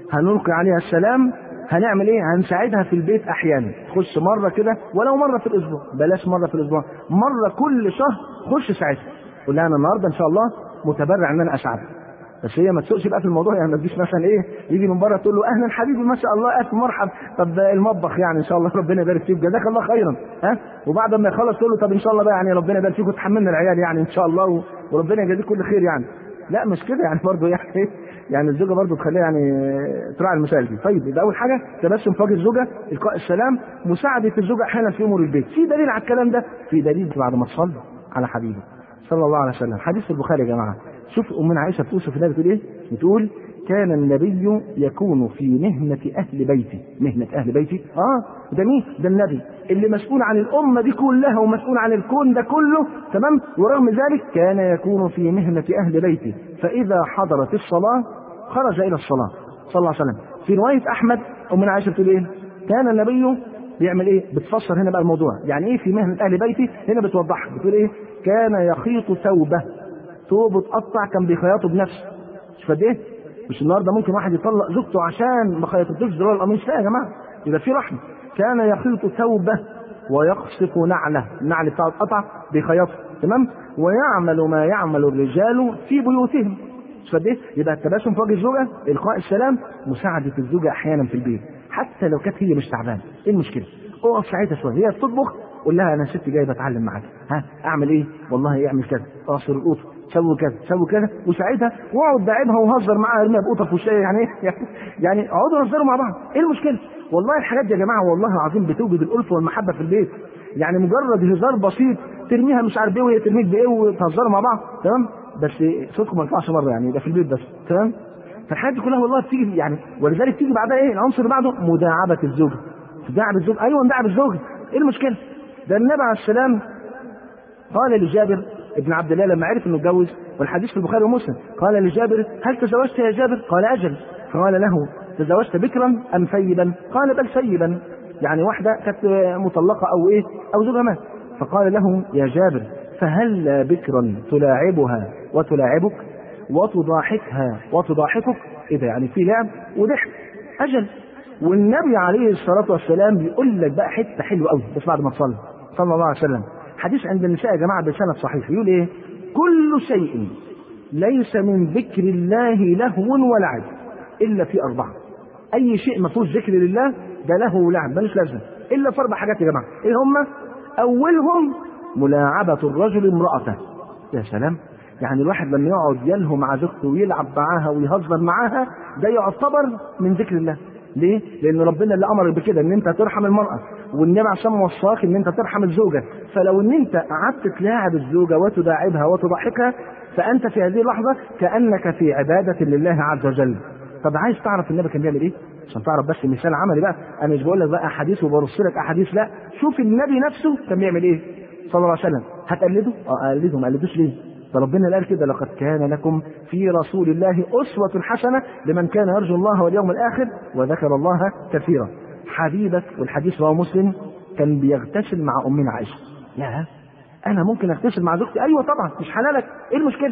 هنلقي عليها السلام، هنعمل ايه؟ هنساعدها في البيت احيانا، تخش مره كده ولو مره في الاسبوع، بلاش مره في الاسبوع، مره كل شهر خش ساعتها، قول لها انا النهارده ان شاء الله متبرع ان انا اساعدك. بس هي ما تسوقش بقى في الموضوع، يعني ما تجيش مثلا ايه يجي من بره تقول له اهلا حبيبي ما شاء الله الف مرحب، طب المطبخ يعني ان شاء الله ربنا يبارك فيك جزاك الله خيرا، ها، وبعد ما يخلص تقول له طب ان شاء الله بقى يعني ربنا يبارك فيك وتحملنا العيال يعني ان شاء الله وربنا يجازيك كل خير يعني. لا مش كده يعني برضه يعني يعني الزوجه برضه تخليها يعني تراعي المسائل دي. طيب يبقى اول حاجه تبسم في وجه الزوجه، القاء السلام، مساعده الزوجه احيانا في امور البيت. في دليل على الكلام ده؟ في دليل بعد ما تصلي على حبيبه صلى الله عليه وسلم، حديث في البخاري يا جماعه. شوف امنا عائشه بتوصف النبي بتقول ايه؟ بتقول كان النبي يكون في مهنه اهل بيته. مهنه اهل بيته؟ اه ده مين؟ ده النبي اللي مسؤول عن الامه دي كلها ومسؤول عن الكون ده كله، تمام؟ ورغم ذلك كان يكون في مهنه اهل بيته، فاذا حضرت الصلاه خرج الى الصلاه صلى الله عليه وسلم. في روايه احمد امنا عائشه بتقول ايه؟ كان النبي بيعمل ايه؟ بتفسر هنا بقى الموضوع، يعني ايه في مهنه اهل بيته؟ هنا بتوضحها، بتقول ايه؟ كان يخيط ثوبه، ثوبه اتقطع كان بيخيطه بنفسه. مش قد ايه؟ مش النهارده ممكن واحد يطلق زوجته عشان ما خيطتوش زرار القميص، لا يا جماعه، يبقى في رحمه. كان يخيط ثوبه ويقصف نعله، النعل بتاعه اتقطع بيخيطه، تمام؟ ويعمل ما يعمل الرجال في بيوتهم. مش قد ايه؟ يبقى التبسم في وجه الزوجه، القاء السلام، مساعده الزوجه احيانا في البيت، حتى لو كانت هي مش تعبانه، ايه المشكله؟ اقف ساعتها شويه، هي بتطبخ قول لها انا ست جاي بتعلم معاك، ها اعمل ايه؟ والله اعمل كذا، اعصر القوطه، سوي كذا سوي كذا، وساعتها واقعد داعبها وهزر معاها، ارميها بقوطه في وشها، يعني ايه؟ يعني اقعدوا هزروا مع بعض، ايه المشكله؟ والله الحاجات دي يا جماعه والله العظيم بتوجد الالفه والمحبه في البيت. يعني مجرد هزار بسيط ترميها مش عارف ايه وهي ترميك بايه وتهزروا مع بعض، تمام؟ بس صوتكم ما ينفعش مره، يعني ده في البيت بس، تمام؟ فالحاجات دي كلها والله بتيجي يعني، ولذلك تيجي بعدها ايه؟ العنصر اللي بعده مداعبه الزوجه. تداعب الزوج، ايوه نداعب الزوجه، ايه المشكله؟ ده النبي عليه السلام قال لجابر ابن عبد الله لما عرف انه اتجوز، والحديث في البخاري ومسلم، قال لجابر هل تزوجت يا جابر؟ قال اجل. قال له تزوجت بكرا ام ثيبا؟ قال بل ثيبا، يعني واحده كانت مطلقه او ايه او زوجها مات. فقال له يا جابر فهل بكرا تلاعبها وتلاعبك وتضاحكها وتضاحكك؟ ايه ده؟ يعني في لعب وضحك. اجل. والنبي عليه الصلاه والسلام بيقول لك بقى حته حلوه قوي بس بعد ما تصلي صلى الله عليه وسلم، حديث عند النساء يا جماعه بسند صحيح، يقول ايه؟ كل شيء ليس من ذكر الله لهو ولعب الا في اربعه. اي شيء ما فيهوش ذكر لله ده لهو ولعب ملوش لازمه الا في اربع حاجات يا جماعه، ايه هم؟ اولهم ملاعبه الرجل امراته. يا سلام، يعني الواحد لما يقعد يلهو مع زوجته ويلعب معاها ويهزر معاها ده يعتبر من ذكر الله. ليه؟ لأن ربنا اللي أمر بكده إن أنت ترحم المرأة، والنبي عشان وصاك إن أنت ترحم الزوجة، فلو إن أنت قعدت تلاعب الزوجة وتداعبها وتضحكها فأنت في هذه اللحظة كأنك في عبادة لله عز وجل. طب عايز تعرف النبي كان بيعمل إيه؟ عشان تعرف بس مثال عملي بقى، أنا مش بقول لك بقى أحاديث وبرص لك أحاديث، لا، شوف النبي نفسه كان بيعمل إيه صلى الله عليه وسلم. هتقلده؟ أه أقلده، ما قلدوش ليه؟ فربنا اللي قال كده لقد كان لكم في رسول الله أسوة حسنة لمن كان يرجو الله واليوم الآخر وذكر الله كثيرا. حبيبك، والحديث رواه مسلم، كان بيغتسل مع أمنا عائشة. يا أنا ممكن أغتسل مع زوجتي؟ أيوة طبعا، مش حلالك، إيه المشكلة؟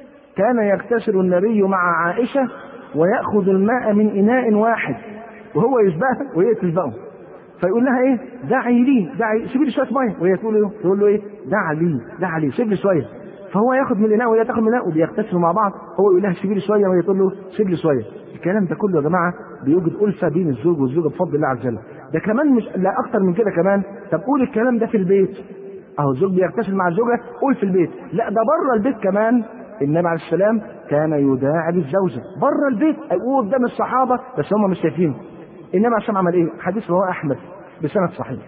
كان يغتسل النبي مع عائشة ويأخذ الماء من إناء واحد وهو يسبقها وهي تسبقه، فيقول لها ايه؟ دعي لي، دعي سيبي لي شويه ميه، وهي تقول له تقول له ايه؟ دع لي، دع لي، سيب لي شويه. فهو ياخد من الاناء وهي تاخد من الاناء وبيغتسلوا مع بعض، هو يقول لها سيبي لي شويه وهي تقول له سيب لي شويه. الكلام ده كله يا جماعه بيوجد الفه بين الزوج والزوجه بفضل الله عز وجل. ده كمان مش لا اكتر من كده كمان. طب قول الكلام ده في البيت، اهو الزوج بيغتسل مع الزوجه، قول في البيت. لا ده بره البيت كمان، النبي عليه السلام كان يداعب الزوجه بره البيت، او قدام الصحابه بس هم مش شايفين. النبي عليه السلام عمل ايه؟ حديث رواه احمد بسند صحيح.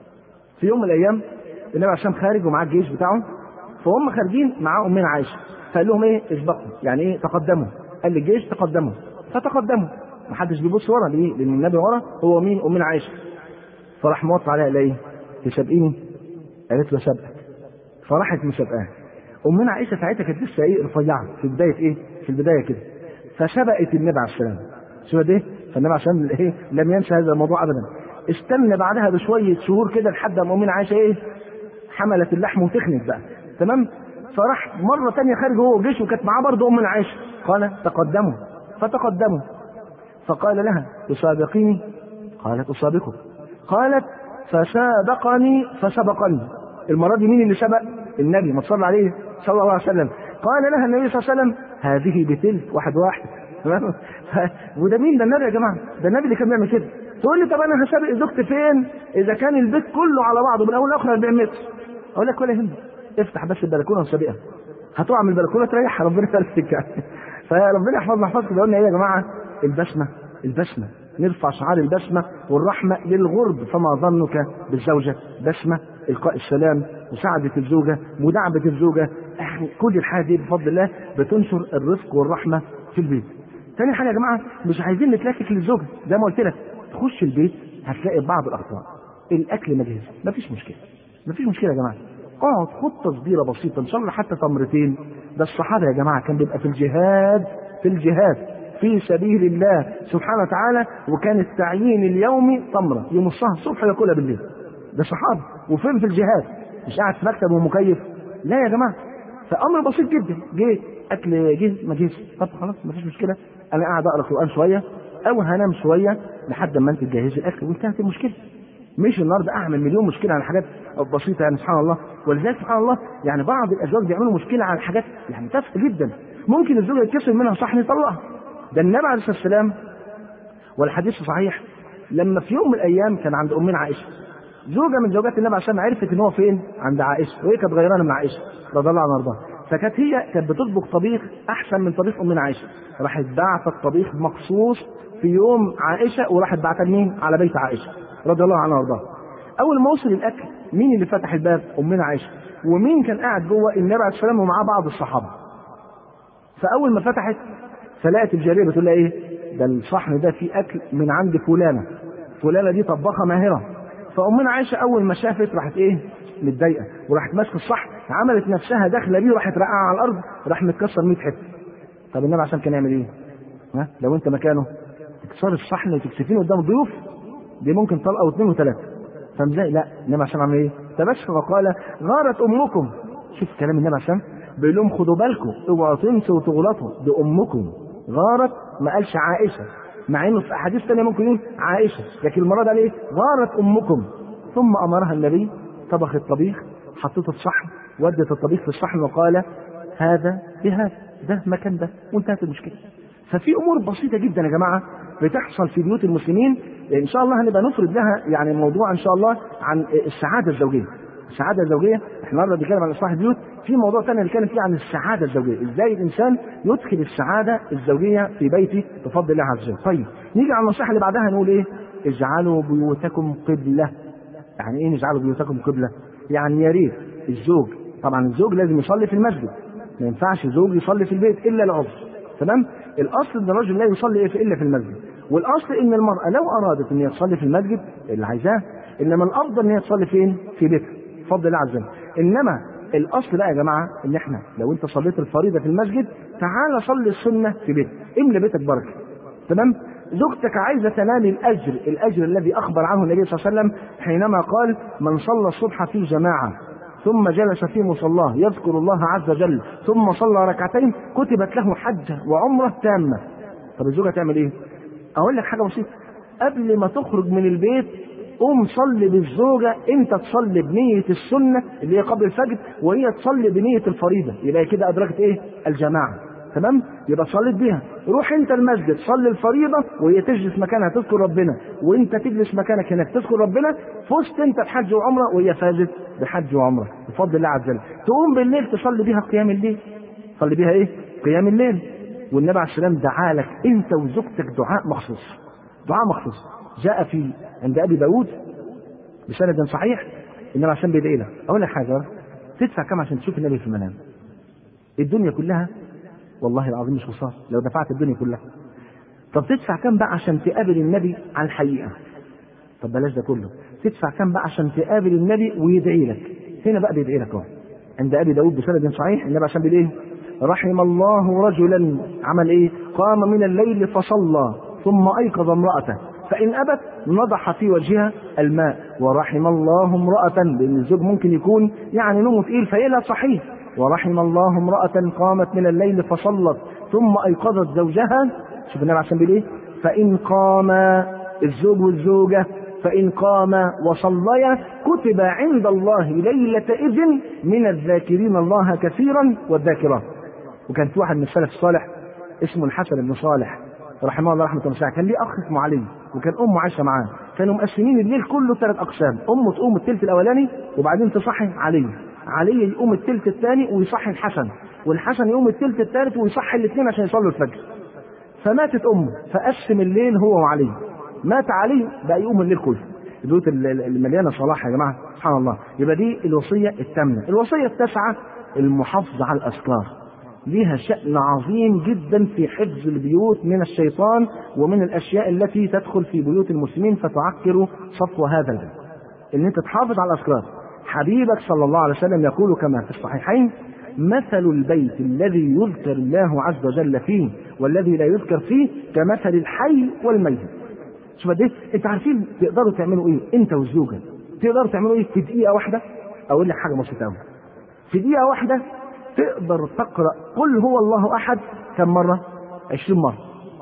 في يوم من الايام النبي عليه السلام خارج ومعاه الجيش بتاعه، فهم خارجين مع امنا عائشه، فقال لهم ايه؟ اسبقوا، يعني ايه؟ تقدموا. قال للجيش تقدموا، فتقدموا، محدش بيبص ورا. ليه؟ لان النبي ورا، هو مين؟ امنا عائشه. فراح موطي عليها، قال ايه؟ تسابقيني؟ قالت له سابقك. فراحت مسابقاها. امنا عائشه ساعتها كانت لسه ايه؟ رفيعه في بدايه ايه؟ في البدايه كده، فسبقت النبي عليه السلام. شو ده؟ فالنبي عليه السلام ايه؟ لم ينسى هذا الموضوع ابدا. استنى بعدها بشويه شهور كده لحد ما امنا عائشه ايه؟ حملت اللحم وتخنت بقى، تمام؟ فراح مره ثانيه خارج هو وجيشه وكانت معاه برضه امنا عائشه، قال تقدموا، فتقدموا. فقال لها تسابقيني؟ قالت أسابقك. قالت فسابقني فسبقني. المرة دي مين اللي سبق؟ النبي، ما صلى عليه صلى الله عليه وسلم. قال لها النبي صلى الله عليه وسلم هذه بتلك واحد واحد. وده مين؟ ده النبي يا جماعة، ده النبي اللي كان بيعمل كده. تقول لي طب انا هسابق زوجتي فين اذا كان البيت كله على بعضه من اول لاخر أربعين متر؟ اقول لك ولا يهمك، افتح بس البلكونه وسابقها، هتقع من البلكونه تريح ربنا يفرجك يعني. فربنا يحفظنا يحفظكم. قلنا ايه يا جماعه؟ البسمه، البسمه نرفع شعار البسمه والرحمه للغرب، فما ظنك بالزوجه؟ بسمه، القاء السلام، مساعده الزوجه، مداعبه الزوجه، يعني كل الحاجات دي بفضل الله بتنشر الرفق والرحمه في البيت. تاني حاجه يا جماعه، مش عايزين نتلكك للزوجه، زي ما قلت لك تخش البيت هتلاقي بعض الاخطاء. الاكل مجهز، مفيش مشكله، مفيش مشكله يا جماعه، اقعد خد تصبيره بسيطه ان شاء الله حتى تمرتين. ده الصحابه يا جماعه كان بيبقى في الجهاد، في الجهاد في سبيل الله سبحانه وتعالى، وكان التعيين اليومي تمره يمصها الصبح وياكلها بالليل. ده صحابه، وفين في الجهاد؟ مش قاعد في مكتب ومكيف، لا يا جماعه. فامر بسيط جدا، جه اكل جه ما جهز، طب خلاص مفيش مشكله، انا قاعد اقرا قران شويه او هنام شويه لحد ما انت تجهزي الاكل وانتهت المشكله. مش النهارده اعمل مليون مشكله على حاجات بسيطه يعني سبحان الله. ولذلك سبحان الله يعني بعض الازواج بيعملوا مشكله على حاجات يعني تافهه جدا، ممكن الزوجه يتكسر منها صحن يطلقها. ده النبي عليه الصلاه والسلام والحديث صحيح، لما في يوم من الايام كان عند امنا عائشه، زوجه من زوجات النبي عليه الصلاه والسلام عرفت ان هو فين؟ عند عائشه، وهي كانت غيرانه من عائشه رضي الله عنها وارضاها، فكانت هي كانت بتطبخ طبيخ احسن من طبيخ امنا عائشه، راحت باعت الطبيخ مخصوص في يوم عائشه وراحت بعتها لمين؟ على بيت عائشه رضي الله عنها وارضاها. اول ما وصل الاكل مين اللي فتح الباب؟ امنا عائشه. ومين كان قاعد جوه؟ النبي عليه الصلاه والسلام ومعاه بعض الصحابه. فاول ما فتحت فلقت الجاريه بتقول لها ايه؟ ده الصحن ده فيه اكل من عند فلانه، فلانه دي طباخه ماهره. فامنا عائشه اول ما شافت راحت ايه؟ متضايقه، وراحت ماسكه الصحن، عملت نفسها داخله بيه وراحت رقعه على الارض، راح متكسر مية حته. طب النبي عشان كان يعمل ايه؟ ها؟ لو انت مكانه تكسر الصحن وتكسفين قدام الضيوف، دي ممكن طلقه واثنين وثلاثه. فاهم ازاي؟ لا، النبي عشان عمل ايه؟ تبسم وقال غارت امكم. شوف كلام النبي عشان بيقول لهم خدوا بالكم اوعوا تنسوا وتغلطوا، دي امكم. غارت، ما قالش عائشه، مع انه في احاديث ثانيه ممكن يقول عائشه، لكن المره دي ايه؟ غارت امكم. ثم امرها النبي طبخ الطبيخ، حطته في صحن، ودت الطبيخ في الصحن وقال هذا بهذا، ده مكان ده، وانتهت المشكله. ففي امور بسيطه جدا يا جماعه بتحصل في بيوت المسلمين، ان شاء الله هنبقى نفرد لها يعني موضوع ان شاء الله عن السعاده الزوجيه. السعاده الزوجيه احنا النهارده بنتكلم عن اصلاح البيوت، في موضوع ثاني نتكلم فيه عن السعاده الزوجيه، ازاي الانسان يدخل السعاده الزوجيه في بيته بفضل الله عز وجل. طيب نيجي على النصيحه اللي بعدها، نقول ايه؟ اجعلوا بيوتكم قبله. يعني ايه نجعلوا بيوتكم قبله؟ يعني يا ريت الزوج، طبعا الزوج لازم يصلي في المسجد، ما ينفعش الزوج يصلي في البيت الا لعذر، تمام؟ الاصل ان الرجل لا يصلي الا في المسجد، والاصل ان المراه لو ارادت ان هي تصلي في المسجد اللي عايزاه، انما الافضل ان هي تصلي فين؟ في بيتها بفضل الله عز وجل. انما الاصل بقى يا جماعه ان احنا لو انت صليت الفريضه في المسجد تعال صلي السنه في بيتك، املى بيتك بركه، تمام؟ زوجتك عايزه تنال الاجر، الاجر الذي اخبر عنه النبي صلى الله عليه وسلم حينما قال من صلى الصبح في جماعه ثم جلس في مصلاه يذكر الله عز وجل ثم صلى ركعتين كتبت له حجه وعمره تامه. طب الزوجه تعمل ايه؟ اقول لك حاجه بسيطه، قبل ما تخرج من البيت قوم صلي بالزوجه، انت تصلي بنيه السنه اللي هي قبل الفجر وهي تصلي بنيه الفريضه، يبقى كده ادركت ايه؟ الجماعه، تمام؟ يبقى صليت بيها. روح انت المسجد صلي الفريضه وهي تجلس مكانها تذكر ربنا، وانت تجلس مكانك هناك تذكر ربنا، فزت انت بحج وعمره وهي فازت بحج وعمره بفضل الله عز وجل. تقوم بالليل تصلي بيها قيام الليل، صلي بيها ايه؟ قيام الليل. والنبي عليه السلام دعا لك انت وزوجتك دعاء مخصوص، دعاء مخصوص جاء في عند ابي داود بسند صحيح، النبي عليه السلام بيدعي لك. اقول لك حاجه، تدفع كم عشان تشوف النبي في المنام؟ الدنيا كلها والله العظيم مش خساره لو دفعت الدنيا كلها. طب تدفع كم بقى عشان تقابل النبي على الحقيقه؟ طب بلاش ده كله، تدفع كم بقى عشان تقابل النبي ويدعي لك؟ هنا بقى بيدعي لك اهو عند ابي داود بسند صحيح، النبي عشان بيقول ايه؟ رحم الله رجلا عمل ايه؟ قام من الليل فصلى ثم ايقظ امراته فان ابت نضح في وجهها الماء، ورحم الله امراه، لان الزوج ممكن يكون يعني نومه تقيل فيقلها صحيح، ورحم الله امرأة قامت من الليل فصلت ثم أيقظت زوجها، شوف النبي عشان بيقول ايه؟ فإن قاما الزوج والزوجة فإن قاما وصليا كتب عند الله ليلة إذن من الذاكرين الله كثيرا والذاكرات. وكان في واحد من السلف الصالح اسمه الحسن بن صالح رحمه الله رحمة الله، كان ليه أخ اسمه علي وكان أمه عايشة معاه، كانوا مقسمين الليل كله ثلاث أقسام، أمه تقوم الثلث الأولاني وبعدين تصحي علي، علي يقوم الثلث الثاني ويصحي الحسن، والحسن يقوم الثلث الثالث ويصحي الاثنين عشان يصلوا الفجر. فماتت أمه فقسم الليل هو وعلي، مات علي بقى يقوم الليل كله. البيوت المليانة صلاح يا جماعة سبحان الله. يبقى دي الوصية الثامنة. الوصية التاسعة المحافظة على الأذكار، ليها شأن عظيم جدا في حفظ البيوت من الشيطان ومن الأشياء التي تدخل في بيوت المسلمين فتعكر صفو هذا البيت. إن أنت تحافظ على الأذكار. حبيبك صلى الله عليه وسلم يقول كما في الصحيحين: مثل البيت الذي يذكر الله عز وجل فيه والذي لا يذكر فيه كمثل الحي والميت. شوف ده، انت عارفين تقدروا تعملوا ايه انت والزوجه؟ تقدروا تعملوا ايه في دقيقه واحده؟ اقول لك حاجه بسيطه قوي. في دقيقه واحده تقدر تقرا قل هو الله احد كم مره؟ عشرين مره.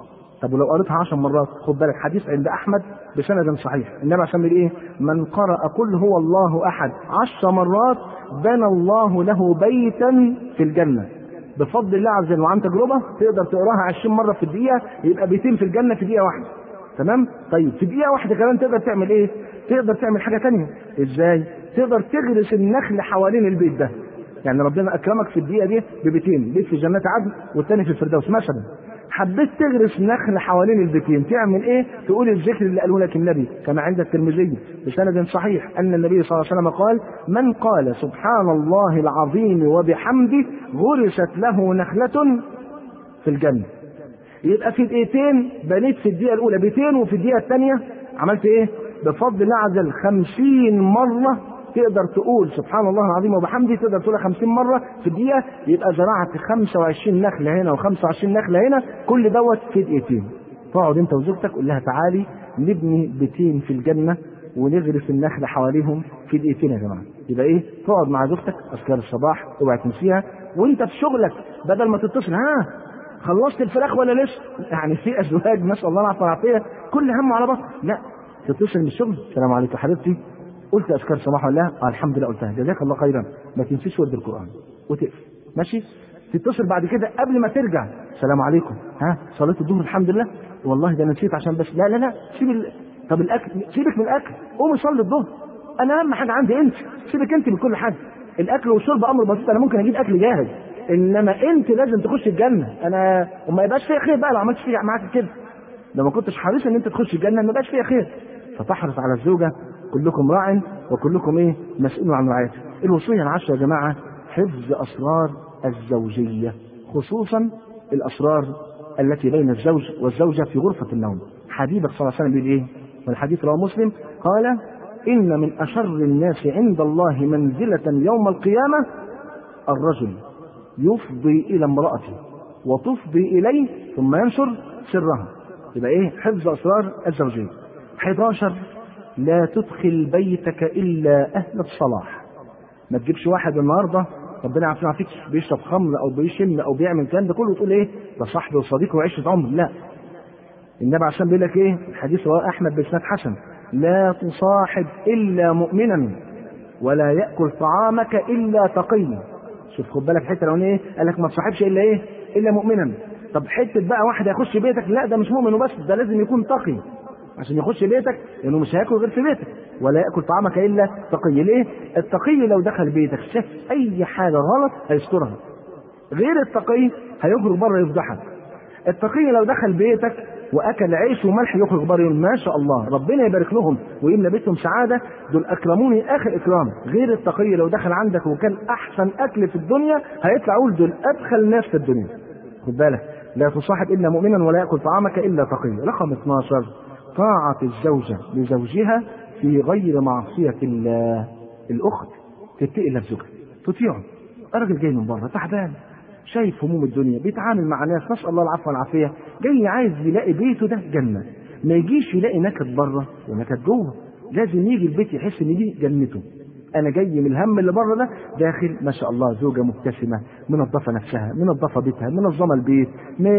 طب ولو قريتها عشر مرات؟ خد بالك، حديث عند احمد بسند صحيح، النبي عشان يقول ايه؟ من قرأ قل هو الله احد عشر مرات بنى الله له بيتا في الجنه بفضل الله عز وجل. وعن تجربه تقدر تقراها عشرين مره في الدقيقه يبقى بيتين في الجنه في دقيقه واحده. تمام؟ طيب في دقيقه واحده كمان تقدر تعمل ايه؟ تقدر تعمل حاجه ثانيه. ازاي؟ تقدر تغرس النخل حوالين البيت ده. يعني ربنا اكرمك في الدقيقه دي ببيتين، بيت في جنات عدن والثاني في الفردوس مثلا. حبيت تغرس نخل حوالين البيتين، تعمل ايه؟ تقول الذكر اللي قاله لك النبي كما عند الترمذي بسند صحيح ان النبي صلى الله عليه وسلم قال: من قال سبحان الله العظيم وبحمده غرست له نخلة في الجنة. يبقى في دقيقتين بنيت في الدقيقة الأولى بيتين، وفي الدقيقة الثانية عملت ايه؟ بفضل الله عز وجل خمسين مرة تقدر تقول سبحان الله العظيم وبحمده، تقدر تقولها خمسين مرة في الدقيقة، يبقى زرعت خمسة وعشرين نخلة هنا وخمسة وعشرين نخلة هنا، كل دوت في دقيقتين. تقعد انت وزوجتك قول لها تعالي نبني بيتين في الجنة ونغرس النخل حواليهم في دقيقتين يا جماعة. يبقى ايه؟ تقعد مع زوجتك اذكار الصباح اوعى تنسيها، وانت في شغلك بدل ما تتصل ها خلصت الفراخ ولا لسه؟ يعني في ازواج ما شاء الله العافيه والعافيه كل همه على بطن، لا تتصل من الشغل: السلام عليكم يا حبيبتي، قلت اذكار صباح ولا لا؟ آه الحمد لله قلتها، جزاك الله خيرا، ما تنسيش ورد القران وتقفل. ماشي؟ تتصل بعد كده قبل ما ترجع: السلام عليكم، ها صليت الظهر الحمد لله؟ والله ده انا نسيت عشان بس لا لا لا سيب ال... طب الاكل، سيبك من الاكل، قوم صلي الظهر، انا اهم حاجه عندي انت، سيبك انت من كل حاجه. الاكل والشرب امر بسيط، انا ممكن اجيب اكل جاهز، انما انت لازم تخش الجنه. انا وما يبقاش فيها خير بقى لو عملت فيها معاك كده، لو ما كنتش حريص ان انت تخش الجنه ما يبقاش فيها خير. فتحرص على الزوجه، كلكم راع وكلكم ايه؟ مسؤول عن رعايته. الوصيه العشره يا جماعه حفظ اسرار الزوجيه، خصوصا الاسرار التي بين الزوج والزوجه في غرفه النوم. حبيبك صلى الله عليه وسلم بيقول ايه؟ والحديث رواه مسلم قال: ان من اشر الناس عند الله منزله يوم القيامه الرجل يفضي الى امرأته وتفضي اليه ثم ينشر سرها. يبقى ايه؟ حفظ اسرار الزوجيه. حداشر لا تدخل بيتك الا اهل الصلاح. ما تجيبش واحد النهارده ربنا يعافينا فيك بيشرب خمر او بيشم او بيعمل الكلام ده كله وتقول ايه؟ ده صاحبي وصديقي وعشره عمر. لا، النبي عشان بيقول لك ايه؟ الحديث رواه احمد باسناد حسن: لا تصاحب الا مؤمنا ولا ياكل طعامك الا تقي. شوف خد بالك الحته الاولانيه ايه؟ قال لك ما تصاحبش الا ايه؟ الا مؤمنا. طب حته بقى واحد يخش بيتك، لا ده مش مؤمن وبس، ده لازم يكون تقي عشان يخش بيتك، لانه مش هياكل غير في بيتك. ولا ياكل طعامك الا تقي. ليه؟ التقي لو دخل بيتك شاف اي حاجه غلط هيسترها، غير التقي هيخرج بره يفضحك. التقي لو دخل بيتك واكل عيش وملح يخرج بره ما شاء الله ربنا يبارك لهم ويملى بيتهم سعاده، دول اكرموني اخر اكرام. غير التقي لو دخل عندك وكان احسن اكل في الدنيا هيطلع يقول دول ادخل ناس في الدنيا. خد بالك، لا تصاحب الا مؤمنا ولا ياكل طعامك الا تقي. رقم اثناشر طاعه الزوجه لزوجها في غير معصيه الله. الاخت تتقي لزوجها تطيعه. الراجل جاي من بره تعبان شايف هموم الدنيا بيتعامل مع ناس نسال الله العفو والعافيه، جاي عايز يلاقي بيته ده جنه، ما يجيش يلاقي نكد بره ونكد جوه، لازم يجي البيت يحس ان دي جنته. انا جاي من الهم اللي بره ده، داخل ما شاء الله زوجه مبتسمه، منظفه نفسها، منظفه بيتها، منظمه البيت،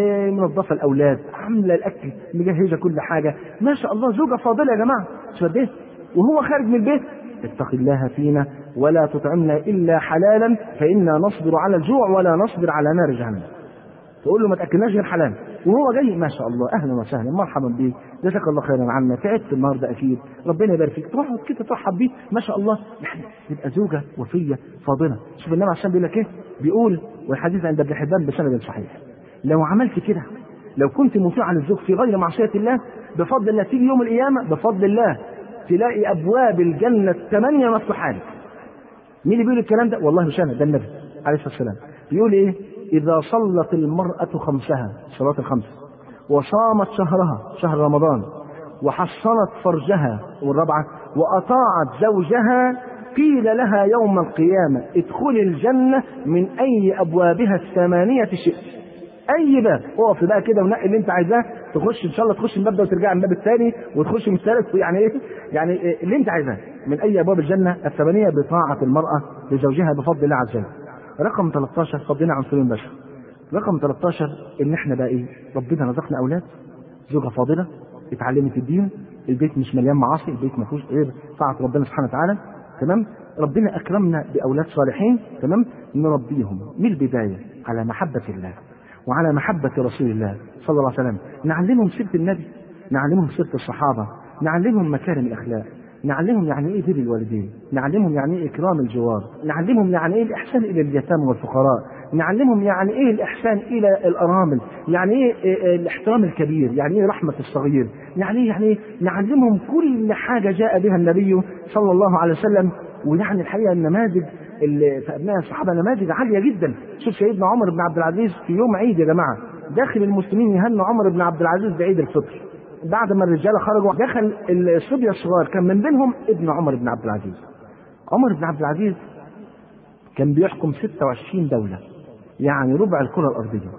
منظفه الاولاد، عامله الاكل، مجهزه كل حاجه، ما شاء الله زوجه فاضله يا جماعه. مش قد ايه؟ وهو خارج من البيت اتق الله فينا ولا تطعمنا الا حلالا فانا نصبر على الجوع ولا نصبر على نار جهنم. تقول له ما تاكلناش غير حلال، وهو جاي ما شاء الله اهلا وسهلا مرحبا بيك، جزاك الله خيرا عنا، تعبت النهارده اكيد، ربنا يبارك فيك، تروح كده ترحب بيه ما شاء الله. يعني تبقى زوجه وفيه فاضله. شوف النبي عشان بيقول لك ايه؟ بيقول والحديث عند ابن حبان بسند صحيح، لو عملت كده، لو كنت مطيعا للزوج في غير معصيه الله، بفضل الله تيجي يوم القيامه بفضل الله تلاقي ابواب الجنه الثمانيه مفتوحه لك. مين اللي بيقول الكلام ده؟ والله مش انا، ده النبي عليه الصلاه والسلام. بيقول ايه؟ إذا صلت المرأة خمسها، صلاة الخمس، وصامت شهرها شهر رمضان، وحصنت فرجها، والرابعة وأطاعت زوجها، قيل لها يوم القيامة ادخلي الجنة من أي أبوابها الثمانية شئت. أي باب اقف بقى كده ونقي اللي أنت عايزاه، تخش إن شاء الله تخش من الباب ده وترجع من الباب الثاني وتخش من الثالث، يعني إيه؟ يعني إيه اللي أنت عايزاه من أي أبواب الجنة الثمانية بطاعة المرأة لزوجها بفضل الله عز وجل. رقم ثلاثة عشر فضلنا عن سليم باشا. رقم ثلاثة عشر ان احنا بقى ايه؟ ربنا رزقنا اولاد، زوجه فاضله اتعلمت الدين، البيت مش مليان معاصي، البيت ما فيهوش غير طاعه ربنا سبحانه وتعالى، تمام؟ ربنا اكرمنا باولاد صالحين، تمام؟ نربيهم من البدايه على محبه الله وعلى محبه رسول الله صلى الله عليه وسلم، نعلمهم سيره النبي، نعلمهم سيره الصحابه، نعلمهم مكارم الاخلاق، نعلمهم يعني ايه بر الوالدين، نعلمهم يعني ايه اكرام الجوار، نعلمهم يعني ايه الاحسان الى اليتامى والفقراء، نعلمهم يعني ايه الاحسان الى الارامل، يعني ايه الاحترام الكبير، يعني ايه رحمه الصغير، يعني ايه يعني ايه نعلمهم كل حاجه جاء بها النبي صلى الله عليه وسلم. ويعني الحقيقه النماذج اللي في ابناء الصحابه نماذج عاليه جدا. شوف سيدنا عمر بن عبد العزيز في يوم عيد يا جماعه، داخل المسلمين يهنوا عمر بن عبد العزيز بعيد الفطر، بعد ما الرجاله خرجوا دخل الصبيه الصغار، كان من بينهم ابن عمر بن عبد العزيز. عمر بن عبد العزيز كان بيحكم ستة وعشرين دوله، يعني ربع الكره الارضيه.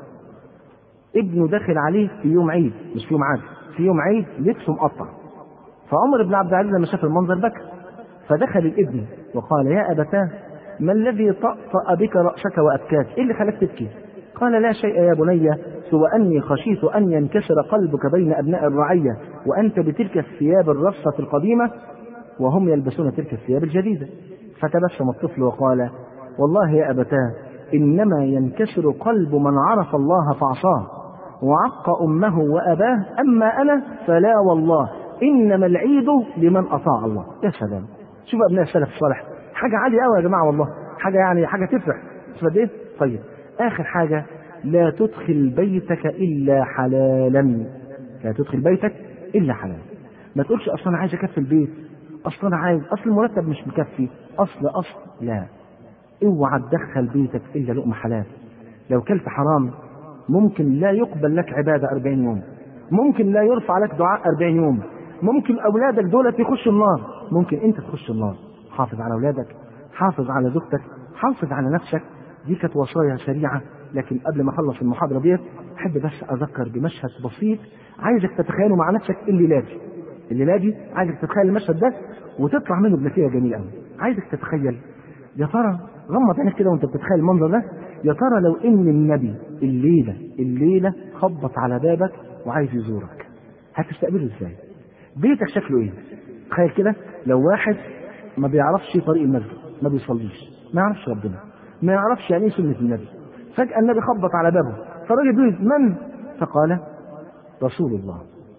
ابنه داخل عليه في يوم عيد، مش في يوم عادي، في يوم عيد لبسه مقطع. فعمر بن عبد العزيز لما شاف المنظر بكى، فدخل الابن وقال يا ابتاه ما الذي طأطأ بك رأسك وأبكاك؟ ايه اللي خلاك تبكي؟ قال لا شيء يا بني سوى أني خشيت أن ينكسر قلبك بين أبناء الرعية وأنت بتلك الثياب الرصة القديمة وهم يلبسون تلك الثياب الجديدة. فتبسم الطفل وقال والله يا أبتاه إنما ينكسر قلب من عرف الله فعصاه وعق أمه وأباه، أما أنا فلا والله إنما العيد لمن أطاع الله. يا سلام، شوف أبناء السلف الصالح، حاجة عالية قوي يا جماعة والله، حاجة يعني حاجة تفرح. شوف ايه؟ طيب آخر حاجة، لا تدخل بيتك إلا حلالا، لا تدخل بيتك إلا حلالا. ما تقولش أصلا أنا عايز أكفي البيت، أصلا أنا عايز، أصل المرتب مش مكفي، أصل أصل لا، اوعى تدخل بيتك إلا لقمة حلال. لو كلت حرام ممكن لا يقبل لك عبادة أربعين يوم، ممكن لا يرفع لك دعاء أربعين يوم، ممكن أولادك دولة يخشوا النار، ممكن أنت تخش النار. حافظ على أولادك، حافظ على زوجتك، حافظ على نفسك. دي كانت وصايا سريعة، لكن قبل ما أخلص المحاضرة ديت أحب بس أذكر بمشهد بسيط عايزك تتخيله مع نفسك الليلة دي. الليلة دي عايزك تتخيل المشهد ده وتطلع منه بنتيجة جميلة قوي. عايزك تتخيل، يا ترى غمض عينك كده وأنت بتتخيل المنظر ده، يا ترى لو إن النبي الليلة الليلة خبط على بابك وعايز يزورك، هتستقبله إزاي؟ بيتك شكله إيه؟ تخيل كده لو واحد ما بيعرفش طريق المسجد، ما بيصليش، ما يعرفش ربنا، ما يعرفش يعني ايه سنة النبي، فجأة النبي خبط على بابه، فالراجل بيقول من؟ فقال رسول الله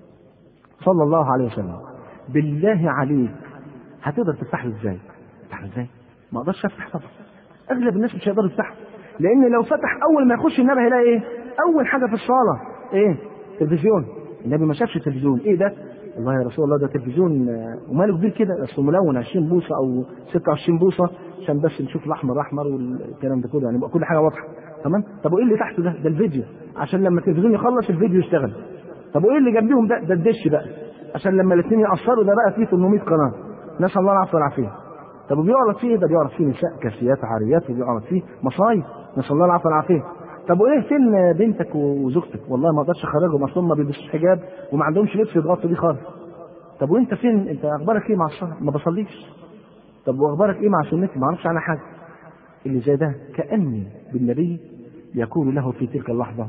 صلى الله عليه وسلم. بالله عليك هتقدر تفتح له ازاي؟ تفتح له ازاي؟ ما اقدرش افتح طبعا. اغلب الناس مش هيقدروا يفتحوا، لان لو فتح اول ما يخش النبي هيلاقي ايه؟ اول حاجة في الصالة ايه؟ تلفزيون. النبي ما شافش تلفزيون، ايه ده؟ والله يا رسول الله ده تلفزيون وماله كبير كده، اصله ملون عشرين بوصة او ستة وعشرين بوصة عشان بس نشوف الاحمر احمر والكلام ده كله، يعني يبقى كل حاجه واضحه. تمام؟ طب وايه اللي تحته ده؟ ده الفيديو عشان لما التلفزيون يخلص الفيديو يشتغل. طب وايه اللي جنبيهم ده؟ ده الدش بقى عشان لما الاثنين يقصروا ده بقى فيه ثمانمائة قناه. نسال الله العافيه والعافيه. طب وبيعرض فيه ايه؟ ده بيعرض فيه نساء كاسيات عاريات، وبيعرض فيه مصايب. نسال الله العافيه والعافيه. طب وايه فين بنتك وزوجتك؟ والله ما اقدرش اخرجهم، اصلا ما بيلبسوش حجاب وما عندهمش لبس يضغطوا بيه خالص. طب وانت فين؟ انت اخبارك ايه مع الصلاه؟ ما بصليش. طب واخبارك ايه مع سنتي؟ ما اعرفش عنها حاجه. اللي زي ده كأني بالنبي يقول له في تلك اللحظة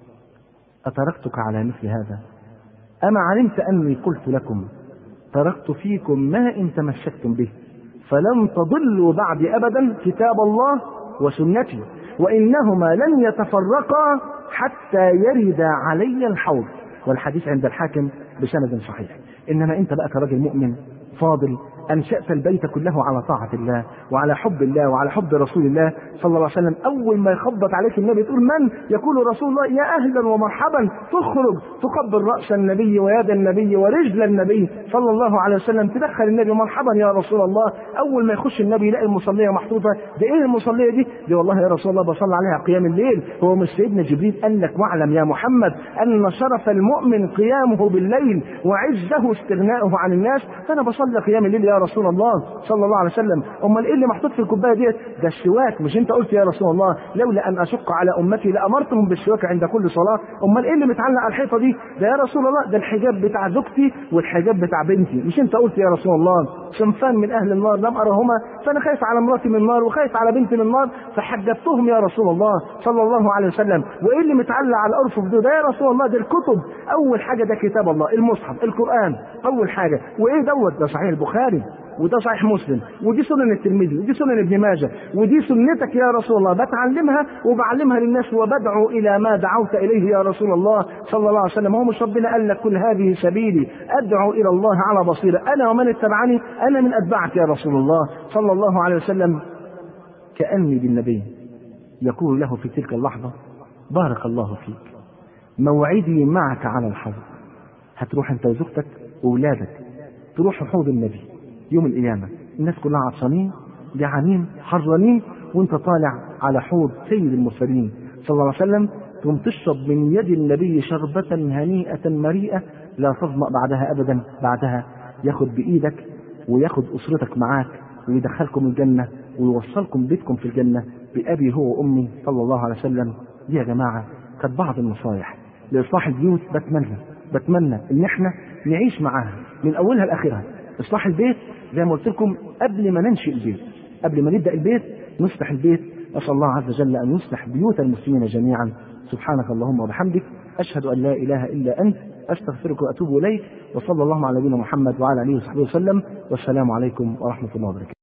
أتركتك على مثل هذا؟ أما علمت أني قلت لكم تركت فيكم ما إن تمسكتم به فلن تضلوا بعد أبدا كتاب الله وسنتي وإنهما لن يتفرقا حتى يرد علي الحوض. والحديث عند الحاكم بسند صحيح. إنما أنت بقى كراجل مؤمن فاضل أنشأت البيت كله على طاعة الله وعلى حب الله وعلى حب رسول الله صلى الله عليه وسلم. أول ما يخبط عليك النبي تقول من؟ يقول رسول الله. يا أهلا ومرحبا. تخرج تقبل رأس النبي ويد النبي ورجل النبي صلى الله عليه وسلم، تدخل النبي مرحبا يا رسول الله. أول ما يخش النبي يلاقي المصلية محطوطة. ده إيه المصلية دي؟ دي والله يا رسول الله بصلي عليها قيام الليل. هو مش سيدنا جبريل قال لك واعلم يا محمد أن شرف المؤمن قيامه بالليل وعزه استغناؤه عن الناس؟ فأنا بصلي قيام الليل يا رسول الله صلى الله عليه وسلم. امال ايه اللي محطوط في الكوبايه ديت؟ ده السواك. مش انت قلت يا رسول الله لولا ان اشق على امتي لامرتهم بالسواك عند كل صلاه؟ امال ايه اللي متعلق على الحيطه دي؟ ده يا رسول الله ده الحجاب بتاع زوجتي والحجاب بتاع بنتي. مش انت قلت يا رسول الله صنفان من اهل النار لم ارهما فانا خايف على مراتي من النار وخايف على بنتي من النار فحجبتهم يا رسول الله صلى الله عليه وسلم. وايه اللي متعلق على الارفف ده؟ ده يا رسول الله ده الكتب. اول حاجه ده كتاب الله المصحف القران اول حاجه. وايه دوت؟ ده صحيح البخاري وده صحيح مسلم ودي سنن الترمذي ودي سنن ابن ماجه ودي سنتك يا رسول الله. بتعلمها وبعلمها للناس وبدعو الى ما دعوت اليه يا رسول الله صلى الله عليه وسلم. هو مش ربنا قال لك كل هذه سبيلي ادعو الى الله على بصيره انا ومن اتبعني؟ انا من اتبعك يا رسول الله صلى الله عليه وسلم. كأني بالنبي يقول له في تلك اللحظه بارك الله فيك موعدي معك على الحوض. هتروح انت وزوجتك واولادك تروحوا حوض النبي يوم القيامة. الناس كلها عطشانين جعانين حرانين وانت طالع على حوض سيد المرسلين صلى الله عليه وسلم. ثم تشرب من يد النبي شربة هنيئة مريئة لا تظمأ بعدها أبدا. بعدها ياخد بإيدك وياخد أسرتك معاك ويدخلكم الجنة ويوصلكم بيتكم في الجنة بأبي هو وأمي صلى الله عليه وسلم. دي يا جماعة كانت بعض النصائح لإصلاح البيوت. بتمنى بتمنى إن احنا نعيش معاها من أولها لآخرها. إصلاح البيت زي ما قلت لكم قبل ما ننشئ البيت قبل ما نبدأ البيت نصلح البيت. أسأل الله عز وجل أن يصلح بيوت المسلمين جميعا. سبحانك اللهم وبحمدك أشهد أن لا إله إلا أنت أستغفرك وأتوب إليك. وصلى الله على نبينا محمد وعلى آله وصحبه وسلم. والسلام عليكم ورحمة الله وبركاته.